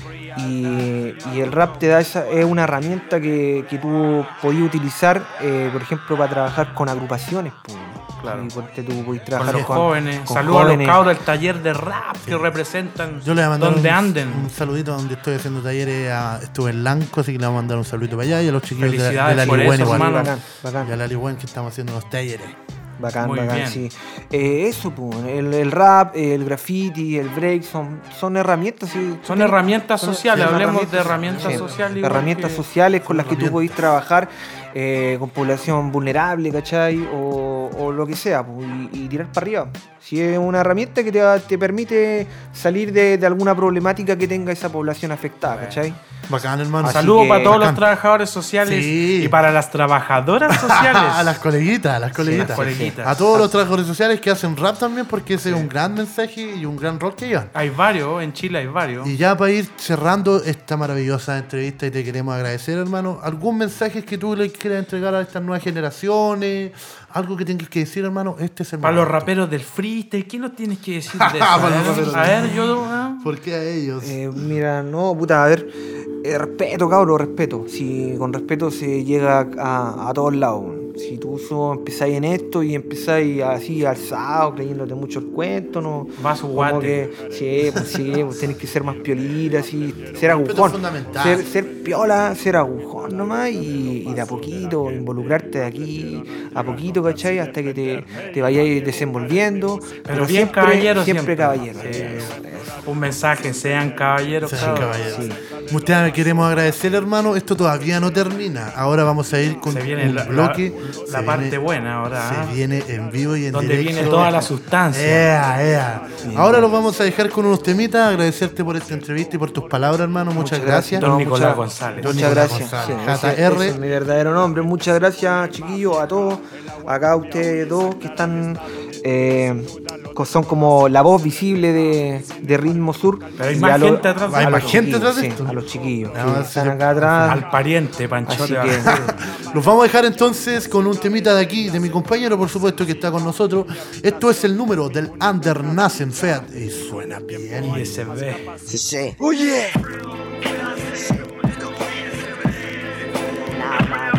y, y el rap te da esa, es una herramienta que, que tú podías utilizar, eh, por ejemplo, para trabajar con agrupaciones. Pues. Claro. Y ponte tú, podés Con trabajar los con, jóvenes. con Saludos a los jóvenes. cabros del taller de rap que representan Yo le voy a mandar donde un, anden. un saludito donde estoy haciendo talleres. A, estuve en Lanco, así que le voy a mandar un saludito para allá. Y a los chiquillos de, de Felicidades la por Ligüen eso, igual. hermano. Bacán, bacán. Y a la Ligüen que estamos haciendo los talleres. Bacán, Muy bacán, bien. sí. Eh, eso, pues, el, el rap, el graffiti, el break, son, son herramientas. Sí, Son sí, herramientas son- sociales, son hablemos de herramientas sí, sociales. igual herramientas que- sociales con las que tú herramientas. podés trabajar eh, con población vulnerable, ¿cachai? O, o lo que sea, pues, y, y tirar para arriba. Si es una herramienta que te, te permite salir de, de alguna problemática que tenga esa población afectada, ¿cachai? Bacán, hermano. Así Saludos que- para todos bacán. los trabajadores sociales Sí. y para las trabajadoras sociales. A las coleguitas, a las coleguitas. las coleguitas. A todos los trabajadores sociales que hacen rap también, porque ese es un gran mensaje y un gran rol que llevan. Hay varios, en Chile hay varios. Y ya para ir cerrando esta maravillosa entrevista y te queremos agradecer, hermano, ¿algún mensaje que tú le quieras entregar a estas nuevas generaciones? Algo que tengas que decir, hermano, este es el Para los momento. raperos del freestyle, ¿qué nos tienes que decir de eso? Para A los ver, raperos a del- ver, yo... ah, ¿Por qué a ellos? Eh, mira, no, puta, a ver, eh, respeto, cabrón, respeto. Si con respeto se llega a, a todos lados. Si tú so, empezáis en esto y empezáis así alzado, creyéndote mucho el cuento, no. Va a su como guate. que, sí, pues sí, pues tenés que ser más piolita, así, ser respeto es agujón. fundamental. Ser, ser piola, ser agujón nomás y, y de a poquito, involucrarte de aquí a poquito, ¿cachai? Hasta que te, te vayáis desenvolviendo. Pero bien siempre, caballero siempre. siempre. caballero. Sí. Eso, eso. Un mensaje, sean caballeros. Sean cabros. caballeros. Muchas queremos agradecer, hermano. Esto todavía no termina. Ahora vamos a ir con Se viene un la, bloque. la, la Se parte viene- buena ahora. ¿ah? Se viene en vivo y en Donde directo. viene toda la sustancia. Ea, ea. Ahora los vamos a dejar con unos temitas. Agradecerte por esta entrevista y por tus palabras, hermano. Muchas, gracias. Don No, Nicolás muchas- González. Don Muchas Nicolás gracias. González. Sí, J ese- R. ese es mi verdadero nombre. Muchas gracias, chiquillos, a todos. Acá ustedes dos que están, eh, co- son como la voz visible de, de Ritmo Sur. Pero hay Y más a lo- gente atrás de a Hay los más gente chiquillos, atrás de sí, esto. a los chiquillos Ah, que sí. están acá atrás. Al pariente, Panchote. Así que- Los vamos a dejar entonces con un temita de aquí, de mi compañero, por supuesto, que está con nosotros. Esto es el número del Under Nasen Feat. Y suena bien. Y se ve. Sí, sí. Oye, Nada más.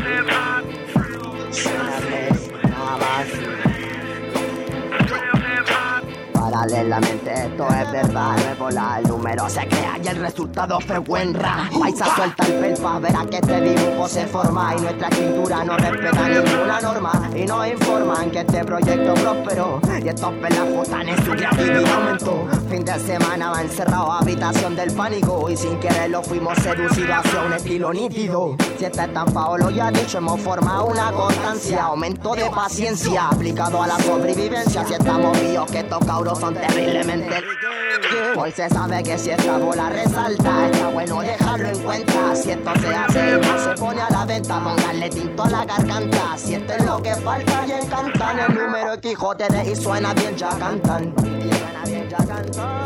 Una vez, nada más. Para mal en la mente, esto es verdad, no es volar. El número se crea y el resultado fue buen rap. Paisa suelta el pelpa, verá que este dibujo se forma y nuestra escritura no respeta ninguna norma. Y nos informan que este proyecto prosperó y estos pelafos están en su creatividad aumentó. Fin de semana va encerrado, habitación del pánico, y sin querer lo fuimos seducidos hacia un estilo nítido. Si está estampado lo ya dicho, hemos formado una constancia, aumento de paciencia aplicado a la sobrevivencia. Si estamos vivos que estos cabros son terriblemente. Hoy se sabe que si esta bola resalta, está bueno dejarlo en cuenta. Si esto se hace y no se pone a la venta, pónganle tinto a la garganta. Si esto es lo que falta y encantan, el número Quijote de y suena bien ya cantan. Y suena bien ya cantan.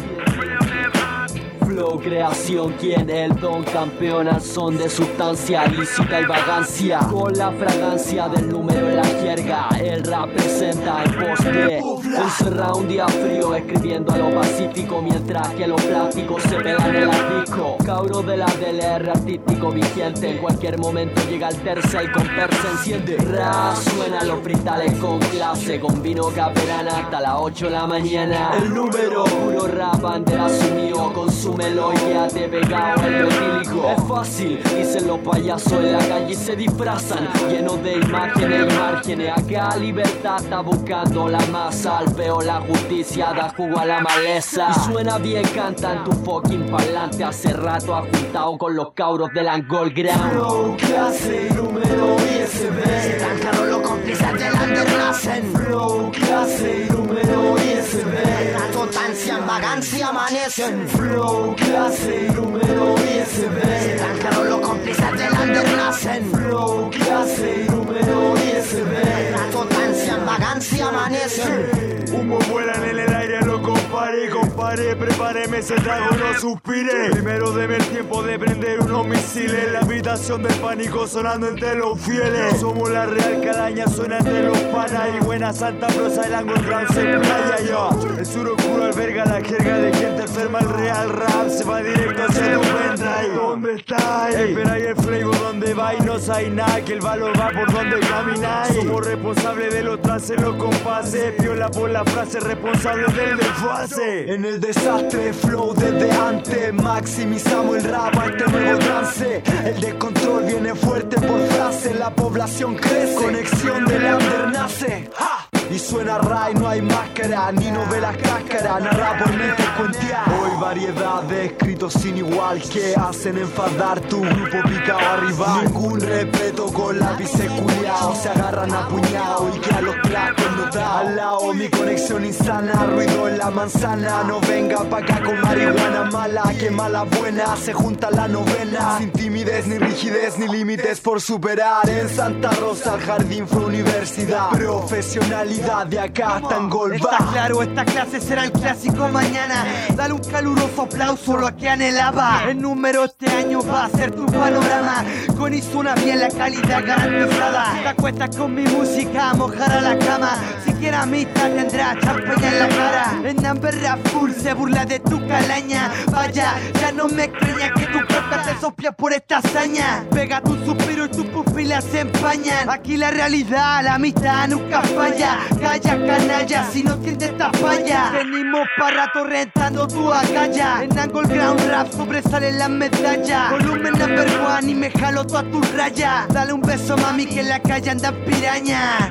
Flow, creación, quien el don campeón al son de sustancia lícita y vagancia. Con la fragancia del número en la jerga, el rap presenta el poste. Encerrado un día frío, escribiendo a lo pacífico, mientras que los plásticos se pegan en el disco. Cabro de la D L R artístico vigente, en cualquier momento llega el tercer y con per se enciende. Rap, suenan los fritales con clase, con vino caperana hasta las ocho de la mañana. El número, puro rap, bandera asumido, consume y quédate pegado en lo etílico. Es fácil, dicen los payasos en la calle y se disfrazan, llenos de imágenes y márgenes. Acá libertad está buscando la masa, al peo la justicia da jugo a la maleza. Y suena bien, cantan tu fucking parlante. Hace rato ha juntado con los cabros del Angol Ground. Flow, clase, número I S B. Se trancaron los cómplices del under nacen. Flow, clase, número I S B. La totancia en vagancia amanecen. Flow, clase, número I S B. Se trancaron los cómplices del under nacen. Flow, clase, número I S B. La totancia en vagancia amanecen. Humo vuelan en el aire, lo comparé, comparé, prepáreme ese trago, no suspiré. Primero debe el tiempo de prender unos misiles. La habitación del pánico sonando entre los fieles. Somos la real calaña, suena entre los panas. Y buena santa prosa, el Angol Ground se playa ya. El sur oscuro alberga la jerga de gente enferma. El real rap se va directo hacia tu pendrive. ¿Dónde estáis? Espera ahí el flavor donde va y no hay nada. Que el valor va por donde camináis. Somos responsables de los trances, los compases. Piola por la frase, responsable del desfase. En el desastre, flow desde antes. Maximizamos el rap a este nuevo trance. El descontrol viene fuerte por frase. La población crece, conexión del under nace. ¡Ja! Y suena Ray, no hay máscara, ni novelas cáscara, narra por mente cuentear. Hoy variedad de escritos sin igual que hacen enfadar tu grupo picado arriba. Ningún respeto con lápices culiados, se agarran a puñado y que a los placos no da. Al lado mi conexión insana, ruido en la manzana. No venga pa' acá con marihuana mala, que mala buena, se junta la novena. Sin timidez ni rigidez ni límites por superar. En Santa Rosa el jardín fue universidad, profesionalidad. De acá hasta Angol. Está claro, esta clase será el clásico mañana. Dale un caluroso aplauso a lo que anhelaba. El número este año va a ser tu panorama. Con y suena bien la calidad garantizada. Te acuestas con mi música, mojar a la cama. Si quieres amistad tendrá champaña en la cara. En Number Rap Full se burla de tu calaña. Vaya, ya no me extraña que tu boca te sopla por esta hazaña. Pega tu suspiro y tus pupilas se empañan. Aquí la realidad, la amistad nunca falla. Calla, canalla, si no entiendes esta falla. Venimos para rato rentando tu acalla. En Angol Ground Rap sobresalen las medallas. Volumen number one y me jalo toda tu raya. Dale un beso mami que en la calle anda piraña.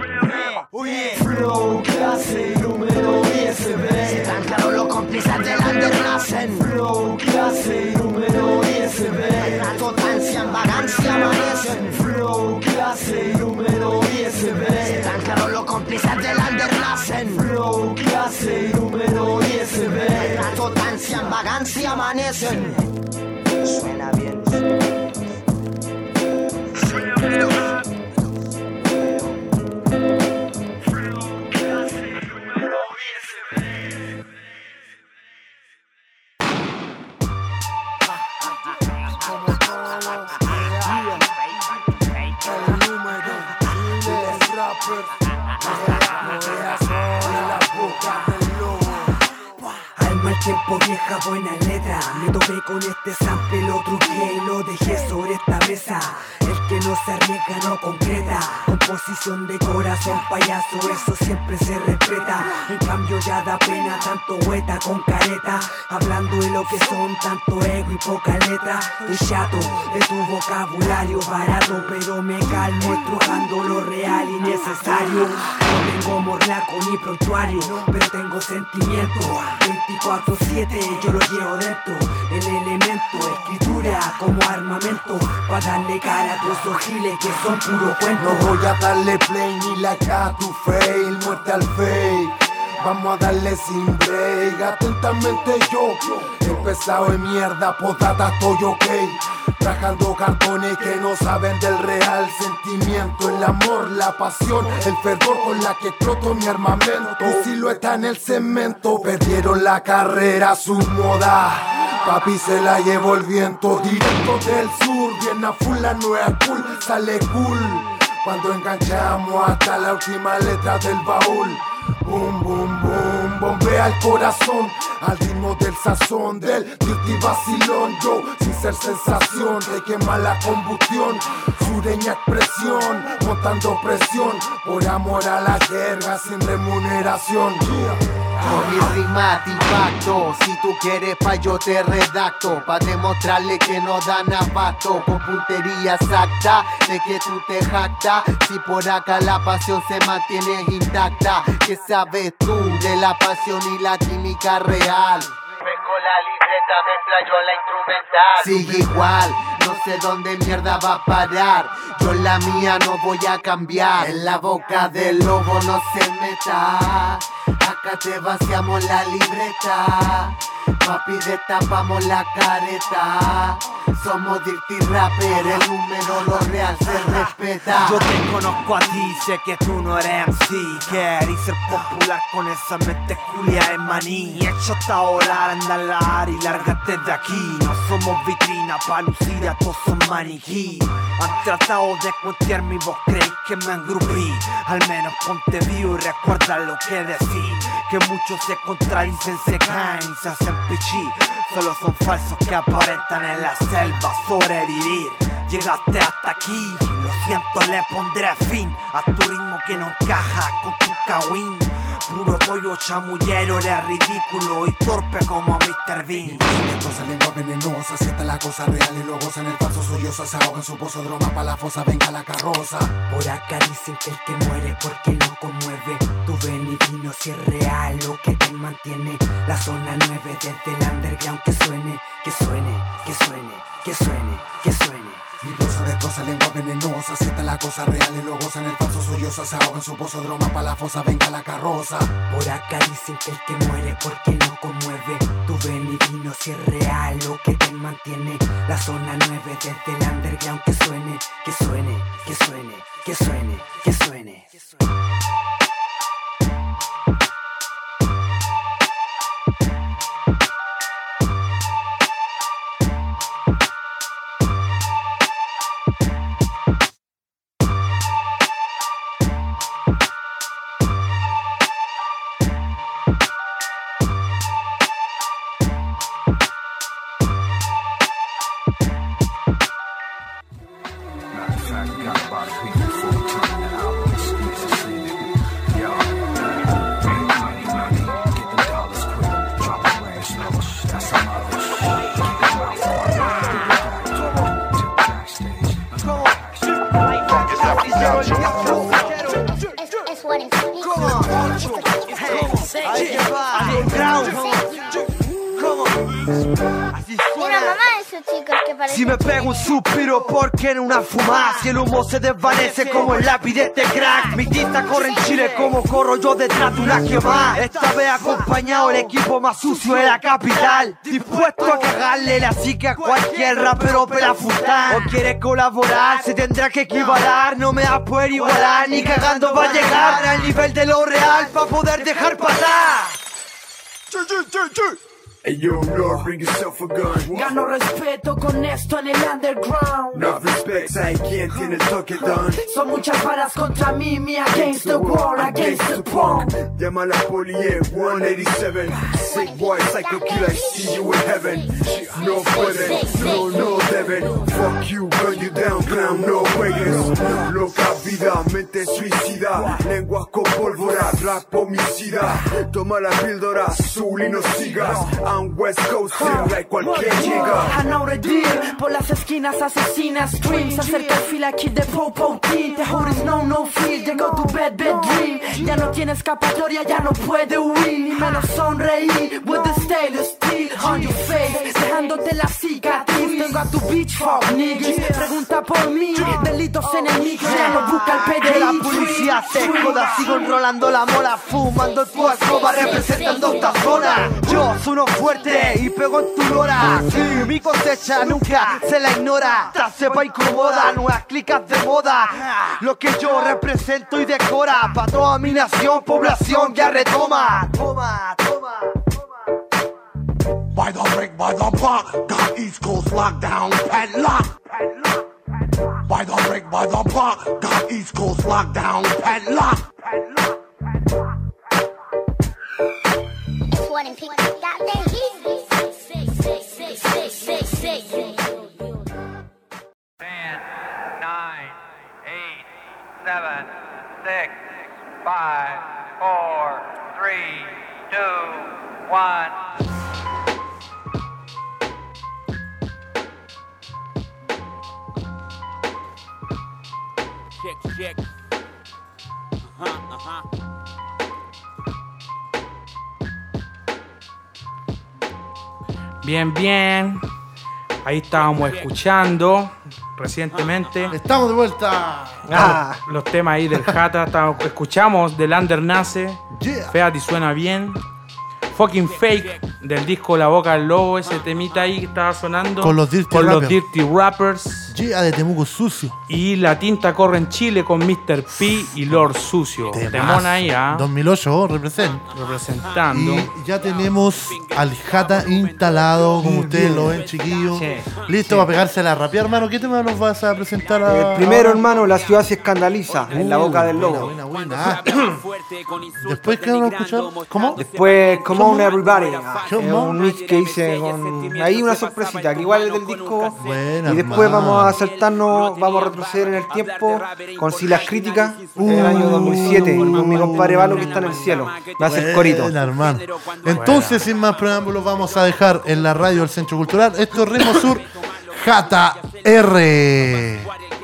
Flow, clase, número I S B. Se trancaron los cómplices del under nacen. Flow, clase, número I S B. La totancia en vagancia amanecen. Flow, clase, número I S B. Se trancaron los cómplices del under nacen. Flow, clase, número I S B. La totancia en vagancia amanecen. Suena bien. Tiempo vieja, buena letra. Me topé con este sample, lo truqué y lo dejé sobre esta mesa. El que no se arriesga, no concreta. Composición de corazón payaso, eso siempre se respeta. En cambio ya da pena tanto hueta con careta, hablando de lo que son tanto ego y poca letra. Estoy chato de tu vocabulario barato, pero me calmo estrujando lo real y necesario. No tengo morlaco ni prontuario, pero tengo sentimiento. Veinticuatro siete yo lo llevo dentro, el elemento, escritura como armamento, pa' darle cara a todos esos giles que son puro cuento. No voy a darle play ni like a tu fail, muerte al fake. Vamos a darle sin break, atentamente yo, el pesado de mierda, postdata estoy ok. Trabajando cartones que no saben del real sentimiento, el amor, la pasión, el fervor con la que exploto mi armamento. Y si lo está en el cemento, perdieron la carrera, su moda. Papi se la llevó el viento, directo del sur, viene a full la nueva cool, sale cool. Cuando enganchamos hasta la última letra del baúl. Boom, boom, boom, bombea el corazón al ritmo del sazón del dirty vacilón. Yo, sin ser sensación, de quema la combustión, sureña expresión, montando presión por amor a la jerga sin remuneración. Con mi rima te impacto, si tú quieres pa' yo te redacto, pa' demostrarle que no dan abasto, con puntería exacta de que tú te jactas. Si por acá la pasión se mantiene intacta, ¿qué sabes tú de la pasión y la química real? Vengo la libreta, me playo la instrumental. Sigue igual, no sé dónde mierda va a parar. Yo la mía no voy a cambiar. En la boca del lobo no se meta. Acá te vaciamos la libreta. Papi, destapamos la careta. Somos dirty rapper, el número, lo real se respeta. Yo te conozco a ti, sé que tú no eres M C. Querís ser popular con esa mente culia de maní. Hecho hasta volar, anda al ar y lárgate de aquí. No somos vitrina pa' lucir, a todos son maniquí. Han tratado de cuentear mi voz, creéis que me engrupí. Al menos ponte vivo y recuerda lo que decí. Que muchos se contradicen, se caen y se hacen pichí. Solo son falsos que aparentan en la selva sobrevivir. Llegaste hasta aquí, lo siento, le pondré fin a tu ritmo que no encaja con tu cagüín. Puro pollo chamullero, eres ridículo y torpe como mister Bean. Cosa lengua venenosa, si esta es la cosa real y lo gozan. El falso sollozo se ahoga en su pozo, droma pa' la fosa, venga la carroza. Por acá dicen que el que muere porque no conmueve. Tu ven y vino si es real lo que te mantiene. La zona nueve desde el underground que suene, que suene, que suene, que suene, que suene. Mi cosa de cosa, lengua venenosa, si esta es la cosa real y lo gozan. El falso sollozo se ahoga en su pozo, droma pa' la fosa, venga la carroza. Por acá dicen que el que muere porque no conmueve. Tu ven y vino si es real lo que te mantiene. La zona nueve desde el underground que suene, que suene, que suene, que suene, que suene. Si me pego un suspiro porque en una fumada, si el humo se desvanece como el lápiz de este crack. Mi tinta corre en Chile como corro yo detrás de una quemada. Esta vez acompañado el equipo más sucio de la capital, dispuesto a cagarle la psique a cualquier rapero pelafután. O quiere colaborar, se tendrá que equivalar. No me va a poder igualar, ni cagando va a llegar al nivel de lo real para poder dejar pasar. Hey yo, Lord, bring yourself a gun. Gano respeto con esto en el underground. No respect, hay quien tiene el toque done. Son muchas balas contra mí, me against the war, against the punk. Llama a la poli en one eighty-seven. Sick boy, psycho killer, I see you in heaven. No pueden, no, no eleven. Fuck you, burn you down, clown, no juegues. Loca vida, mente suicida, lenguas con pólvora, rap homicida. Toma la píldora azul y no sigas. I'm West Coast, like cualquier llega. I know the deal, por las esquinas asesinas, streams. Acerca el fila aquí de Popo Team. The hoodies no, no feel, llegó tu bad, bad dream. Ya no tiene escapatoria, ya no puede huir, ni menos sonreír. With the stainless steel on your face, dejándote la cicatriz. Tengo a tu bitch fuck niggas, pregunta por mí, delitos enemigos, ya no busca el P D I. Que la policía se joda, sigo enrolando la mola, fumando tu escoba, representando esta zona. Yo sueno fuerte y pego en tu lora. Sí, mi cosecha nunca se la ignora. Esta cepa incomoda, nuevas clicas de moda. Lo que yo represento y decora, pa' toda mi nación, población ya retoma. Toma, toma. By the brick, by the block, got East Coast lockdown, padlock. By the brick, by the block, got East Coast lockdown, padlock. ten, nine, eight, seven, six, five, four, three, two, one. Check, check. Uh-huh, uh-huh. Bien, bien. Ahí estábamos escuchando recientemente. Estamos de vuelta. Ah, los temas ahí del Jata. Estábamos- escuchamos del Under Nace. Yeah. Fíjate, suena bien. Fucking Fake del disco La Boca del Lobo. Ese temita ahí que estaba sonando. Con los Dirty Con los Rappers. Dirty Rappers. Yeah, de Temuco Sucio. Y La Tinta Corre en Chile con mister P y Lord Sucio. Temón ahí, ¿ah? dos mil ocho, represent. Representando. Y ya tenemos al Jata instalado, como ustedes lo ven, chiquillos. Sí. Listo para pegarse la rapia, hermano. ¿Qué tema nos vas a presentar a, El primero, ahora? hermano, la ciudad se escandaliza en la boca del lobo. Buena, buena, buena. Ah. Después, ¿qué vamos a escuchar? ¿Cómo? Después, Come On Everybody. Come Es on. un mix que hice con ahí una sorpresita, que igual es del disco. Buena, Y después hermano. vamos a saltarnos, vamos a retroceder en el tiempo con Si las críticas en el año dos mil siete con mi compadre Valo que está en el cielo. Me hace el corito. Buena, hermano. Entonces, sin más preámbulos, vamos a dejar en la radio del Centro Cultural. Esto es Ritmo Sur, Jata R.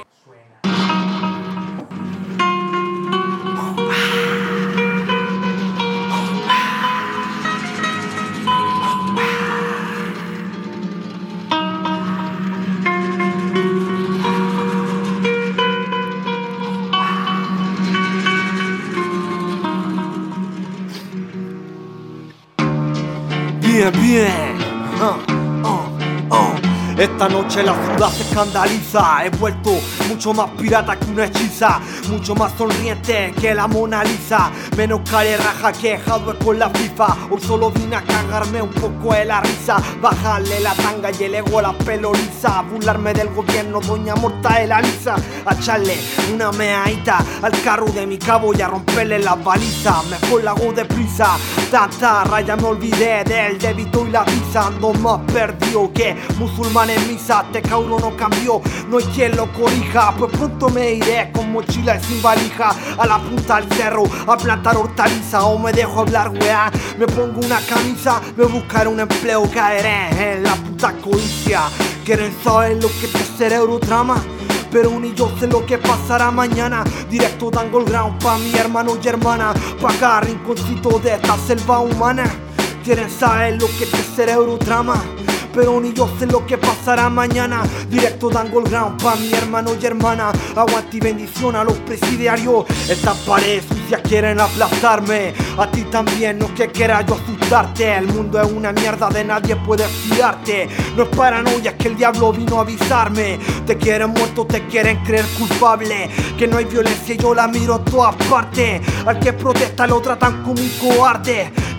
Bien, bien. Uh, uh, uh. Esta noche la ciudad se escandaliza. He vuelto mucho más pirata que una hechiza, mucho más sonriente que la Mona Lisa, menos care raja que hardware con la FIFA. Hoy solo vine a cagarme un poco de la risa, bajarle la tanga y el ego a la pelo lisa, burlarme del gobierno, doña Morta de la Lisa, a echarle una meadita al carro de mi cabo y a romperle las balizas. Mejor la hago deprisa, tanta raya me olvidé del débito y la visa. Ando más perdido que musulmán en misa. Este cauro no cambió, no hay quien lo corrija. Pues pronto me iré con mochila y sin valija a la punta del cerro a plantar hortaliza. O me dejo hablar weá, me pongo una camisa, me buscaré un empleo, caeré en la puta codicia. ¿Quieren saber lo que este cerebro trama? Pero ni yo sé lo que pasará mañana. Directo de Angle Ground pa' mi hermano y hermana, pa' cada rinconcito de esta selva humana. ¿Quieren saber lo que este cerebro trama? Pero ni yo sé lo que pasará mañana. Directo de Angle Ground pa' mi hermano y hermana. Aguante y bendición a los presidiarios. Estas paredes sucias quieren aplastarme. A ti también, no que quiera yo asustarte. El mundo es una mierda, de nadie puedes fiarte. No es paranoia, es que el diablo vino a avisarme. Te quieren muerto, te quieren creer culpable. Que no hay violencia y yo la miro en todas partes. Al que protesta lo tratan como un cobarde.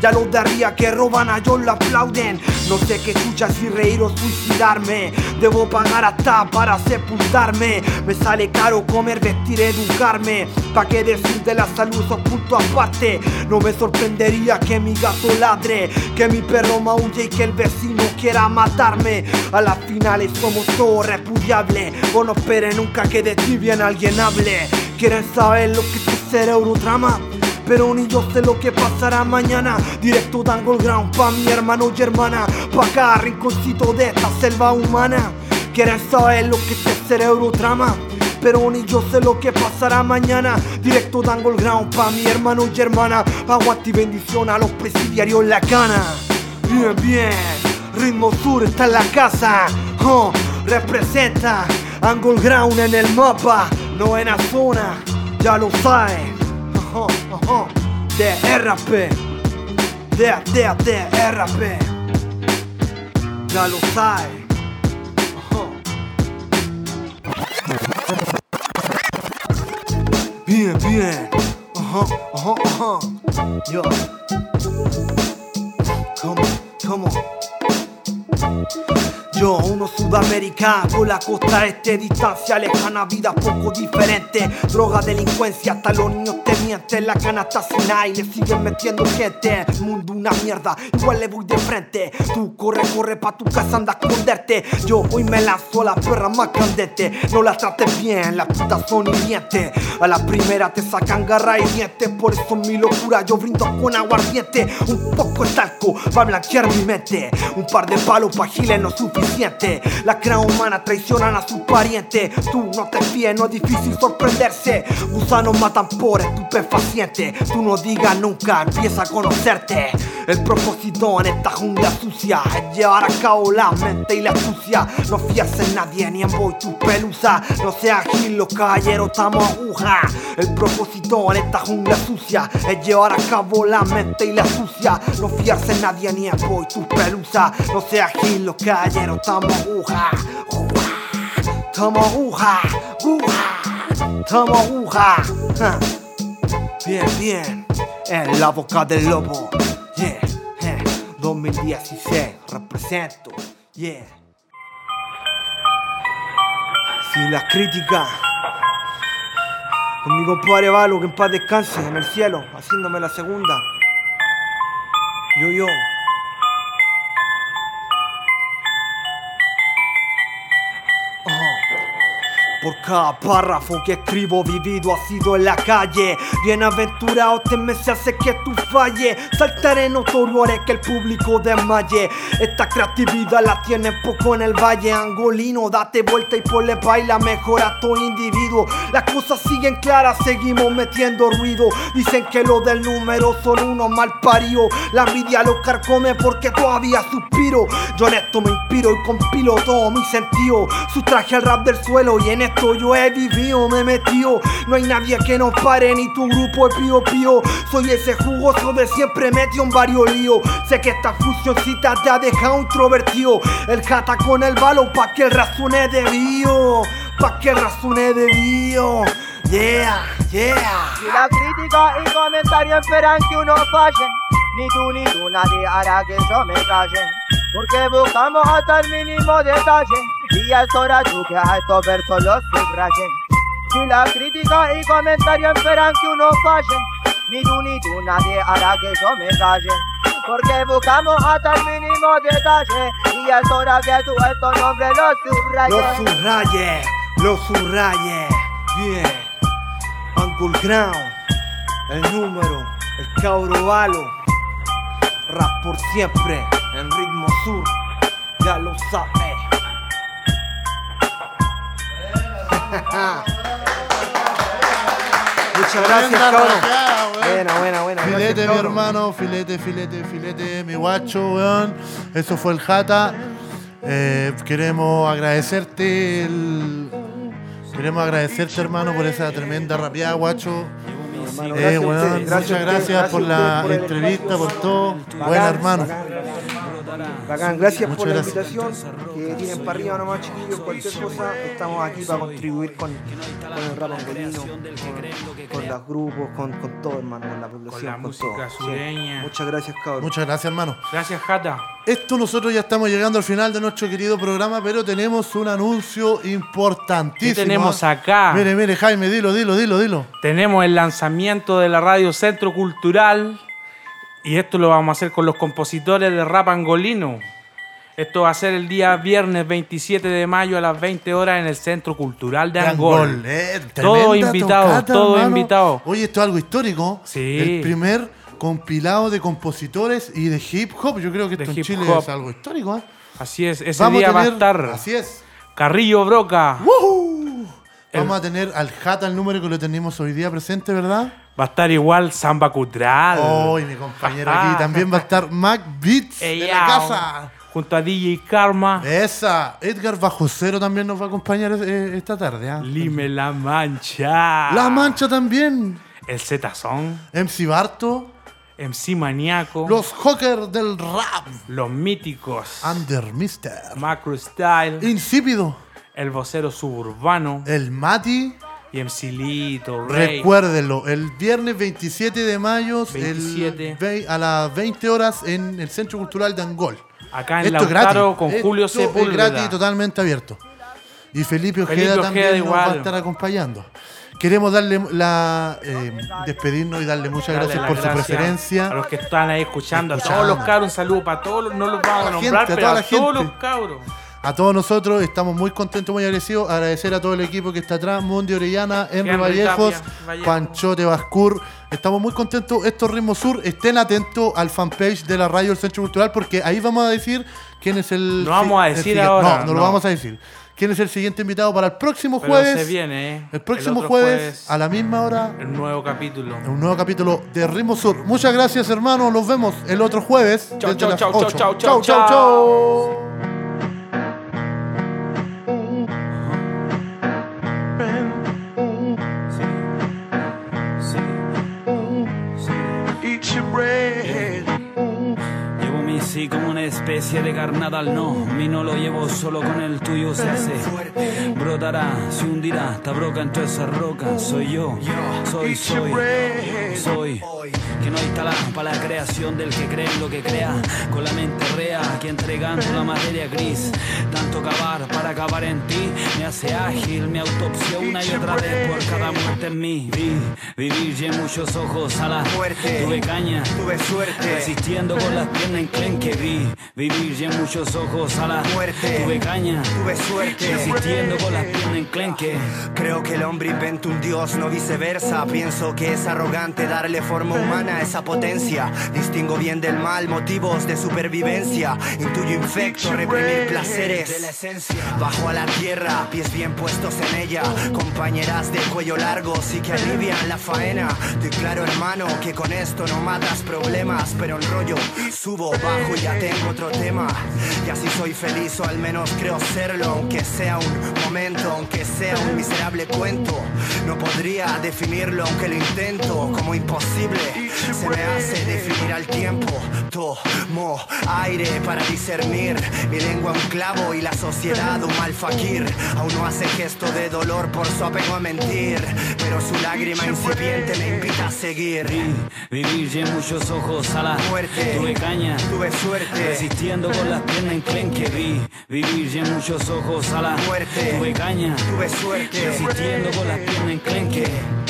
Ya los de arriba que roban a ellos lo aplauden. No sé qué chucha si reír o suicidarme. Debo pagar hasta para sepultarme. Me sale caro comer, vestir, educarme. Pa' qué decir de la salud, esos puntos aparte. No me sorprendería que mi gato ladre, que mi perro maulle y que el vecino quiera matarme. A las finales somos todos repudiables. Vos no esperes nunca que de ti bien alguien hable. ¿Quieren saber lo que tu cerebro trama? Pero ni yo sé lo que pasará mañana. Directo de Angle Ground pa' mi hermano y hermana, pa' cada rinconcito de esta selva humana. ¿Quieren saber lo que este cerebro trama? Pero ni yo sé lo que pasará mañana. Directo de Angle Ground pa' mi hermano y hermana. Aguante y bendición a los presidiarios en la cana. Bien, bien, Ritmo Sur está en la casa. Oh, representa Angle Ground en el mapa. Novena zona, ya lo saben. Oh, oh, oh. De R P, de, de, de R P, ya lo saben. Oh. Bien, bien. Uh-huh, uh-huh, uh-huh. Yo. Come on, come on. Yo, uno sudamericano, con la costa este, distancia lejana, vida poco diferente. Droga, delincuencia, hasta los niños te mienten. La canasta sin aire, le siguen metiendo gente. El mundo una mierda, igual le voy de frente. Tú corre, corre pa' tu casa, anda a esconderte. Yo hoy me lanzo a la perra más candente. No las trates bien, las putas son hirientes. A la primera te sacan garra y dientes. Por eso mi locura yo brindo con aguardiente. Un poco de talco va a blanquear mi mente. Un par de palos pa' giles no suficiente. Las creas humanas traicionan a sus parientes. Tú no te fíes, no es difícil sorprenderse. Gusanos matan por estupefaciente. Tú no digas nunca, empieza a conocerte. El propósito en esta jungla sucia es llevar a cabo la mente y la astucia. No fiarse en nadie ni en vos y tu pelusa. No seas gil, los caballeros estamos aguja. El propósito en esta jungla sucia es llevar a cabo la mente y la astucia. No fiarse en nadie ni en vos y tu pelusa. No seas gil, los caballeros estamos aguja. Estamos aguja, aguja. Estamos aguja. Bien, bien. En la boca del lobo. Yeah, yeah. dos mil dieciséis, represento. Yeah. Sin las críticas. Con mi compadre Valo, que en paz descanse en el cielo, haciéndome la segunda. Yo, yo. Por cada párrafo que escribo vivido ha sido en la calle. Bienaventurado te me se hace que tú falles. Saltaré notorio haré que el público desmaye. Esta creatividad la tiene poco en el valle. Angolino, date vuelta y ponle baila. Mejora tu individuo. Las cosas siguen claras, seguimos metiendo ruido. Dicen que los del número son unos mal paridos. La envidia los carcome porque todavía suspiro. Yo en esto me inspiro y compilo todo mi sentido. Sustraje el rap del suelo y en esto yo he vivido, me he metido. No hay nadie que nos pare, ni tu grupo es pío pío. Soy ese jugoso de siempre metido en varios líos. Sé que esta fusioncita te ha dejado introvertido. El jata con el balo pa' que el razone de bio. Pa' que el razone de bio. Yeah, yeah. Si la crítica y comentarios esperan que uno falle, ni tú ni tú nadie hará que yo me calle. Porque buscamos hasta el mínimo detalle y es hora tú que a estos versos los subrayen. Si la crítica y comentarios esperan que uno falle, ni tú ni tú nadie hará que yo me calle. Porque buscamos hasta el mínimo detalle y es hora que tú estos nombres los subrayes. Los subraye, los subraye. Bien. Angle Ground, el número, el cabro Valo. Rap por siempre, en Ritmo Sur, ya lo sabes. Muchas gracias, cabrón. Buena, buena, buena. Filete, gracias, mi hermano, filete, filete, filete, mi guacho, weón. Eso fue el Jata. Eh, queremos agradecerte el... Queremos agradecerte, hermano, por esa tremenda rapeada, guacho. Hermano, eh, gracias weón, a usted, gracias muchas a usted, gracias, gracias por a la usted por el entrevista, por espacio. todo. Bacán, Buena, hermano. bacán, gracias. Bacán, gracias Muchas por la gracias. invitación. Que tienen para arriba nomás, chiquillos, cualquier cosa. Estamos aquí para contribuir con, con el rap angolino, con, con los grupos, con, con todo, hermano, con la población, con, la con música todo. sureña. Sí. Muchas gracias, cabrón. Muchas gracias, hermano. Gracias, Jata. Esto nosotros ya estamos llegando al final de nuestro querido programa, pero tenemos un anuncio importantísimo. ¿Qué tenemos acá? Mire, mire, Jaime, dilo, dilo, dilo, dilo. Tenemos el lanzamiento de la radio Centro Cultural y esto lo vamos a hacer con los compositores de rap angolino. Esto va a ser el día viernes veintisiete de mayo a las veinte horas en el Centro Cultural de, de Angol. Angol eh, todos invitados, todos invitados. Oye, esto es algo histórico. Sí. El primer compilado de compositores y de hip hop. Yo creo que esto en Chile hop. es algo histórico. ¿eh? Así es, ese Vamos día a tener, va a estar así es. Carrillo Broca. ¡Woohoo! Vamos a tener al Jata, el número que lo tenemos hoy día presente, ¿verdad? Va a estar igual Samba Cutral. Oh, y mi compañero aquí. También va a estar Mac Beats de la casa. Junto a D J Karma. Esa. Edgar Bajo Cero también nos va a acompañar esta tarde. ¿eh? Lime La Mancha. La Mancha también. El Zetazón. M C Barto. M C Maníaco. Los Hawkers del rap. Los míticos. Under Mister. Macro Style. Insípido. El vocero suburbano. El Mati. Y M C Lito, Rey. Recuérdenlo, el viernes veintisiete de mayo veintisiete. El, a las veinte horas en el Centro Cultural de Angol. Acá en Lautaro con Julio Sepúlveda. Es gratis y totalmente abierto. Y Felipe Ojeda, Felipe Ojeda también igual. nos va a estar acompañando. Queremos darle la eh, despedirnos y darle muchas darle gracias por gracias su preferencia. A los que están ahí escuchando, escuchando. a todos los cabros, un saludo para todos, no los vamos a, a nombrar, gente, pero a, a todos los cabros. A todos nosotros estamos muy contentos, muy agradecidos. Agradecer a todo el equipo que está atrás, Mundi Orellana, Henry Vallejos, Vallejo. Panchote Bascur. Estamos muy contentos. Esto es Ritmo Sur. Estén atentos al fanpage de la radio del Centro Cultural porque ahí vamos a decir quién es el... No vamos a decir ahora. No, no, no, lo vamos a decir. ¿Quién es el siguiente invitado para el próximo jueves? Pero se viene, ¿eh? El próximo el jueves, jueves, a la misma hora. El nuevo capítulo. Un nuevo capítulo de Ritmo Sur. Muchas gracias, hermanos. Nos vemos el otro jueves. Chau, chau, chau, chau, chau, chau, chau, chau. Sí, como una especie de carnaval, no. Mi no lo llevo, solo con el tuyo se hace. Brotará, se hundirá, esta broca entre esas rocas. Soy yo, soy, soy, soy. Que no está para la creación del que cree en lo que crea. Con la mente rea, que entregando la materia gris. Tanto cavar para acabar en ti me hace ágil, mi autopsia una y otra vez por cada muerte en mí. Vi, vivir y en muchos ojos a la muerte. Tuve caña, tuve suerte, resistiendo con las piernas enclenques. Que vi vivir y en muchos ojos a la muerte. Tuve caña, tuve suerte, resistiendo con las piernas enclenque. Creo que el hombre inventa un dios, no viceversa. Pienso que es arrogante darle forma humana a esa potencia. Distingo bien del mal, motivos de supervivencia. Intuyo infecto, reprimir placeres de la esencia. Bajo a la tierra, pies bien puestos en ella. Compañeras de cuello largo, sí que alivian la faena. Te claro, hermano, que con esto no matas problemas, pero enrollo, subo, bajo y ya tengo otro tema. Y así soy feliz, o al menos creo serlo. Aunque sea un momento, aunque sea un miserable cuento. No podría definirlo aunque lo intento. Como imposible se me hace definir al tiempo. Tomo aire para discernir. Mi lengua un clavo y la sociedad un mal fakir. Aún no hace gesto de dolor por su apego a mentir, pero su lágrima incipiente me invita a seguir. Vi, vivir y en muchos ojos a la muerte. Tuve caña, tuve suerte, resistiendo con las piernas enclenque. Vi, vivir y en muchos ojos a la muerte. Tuve caña, tuve suerte, resistiendo con las piernas enclenque.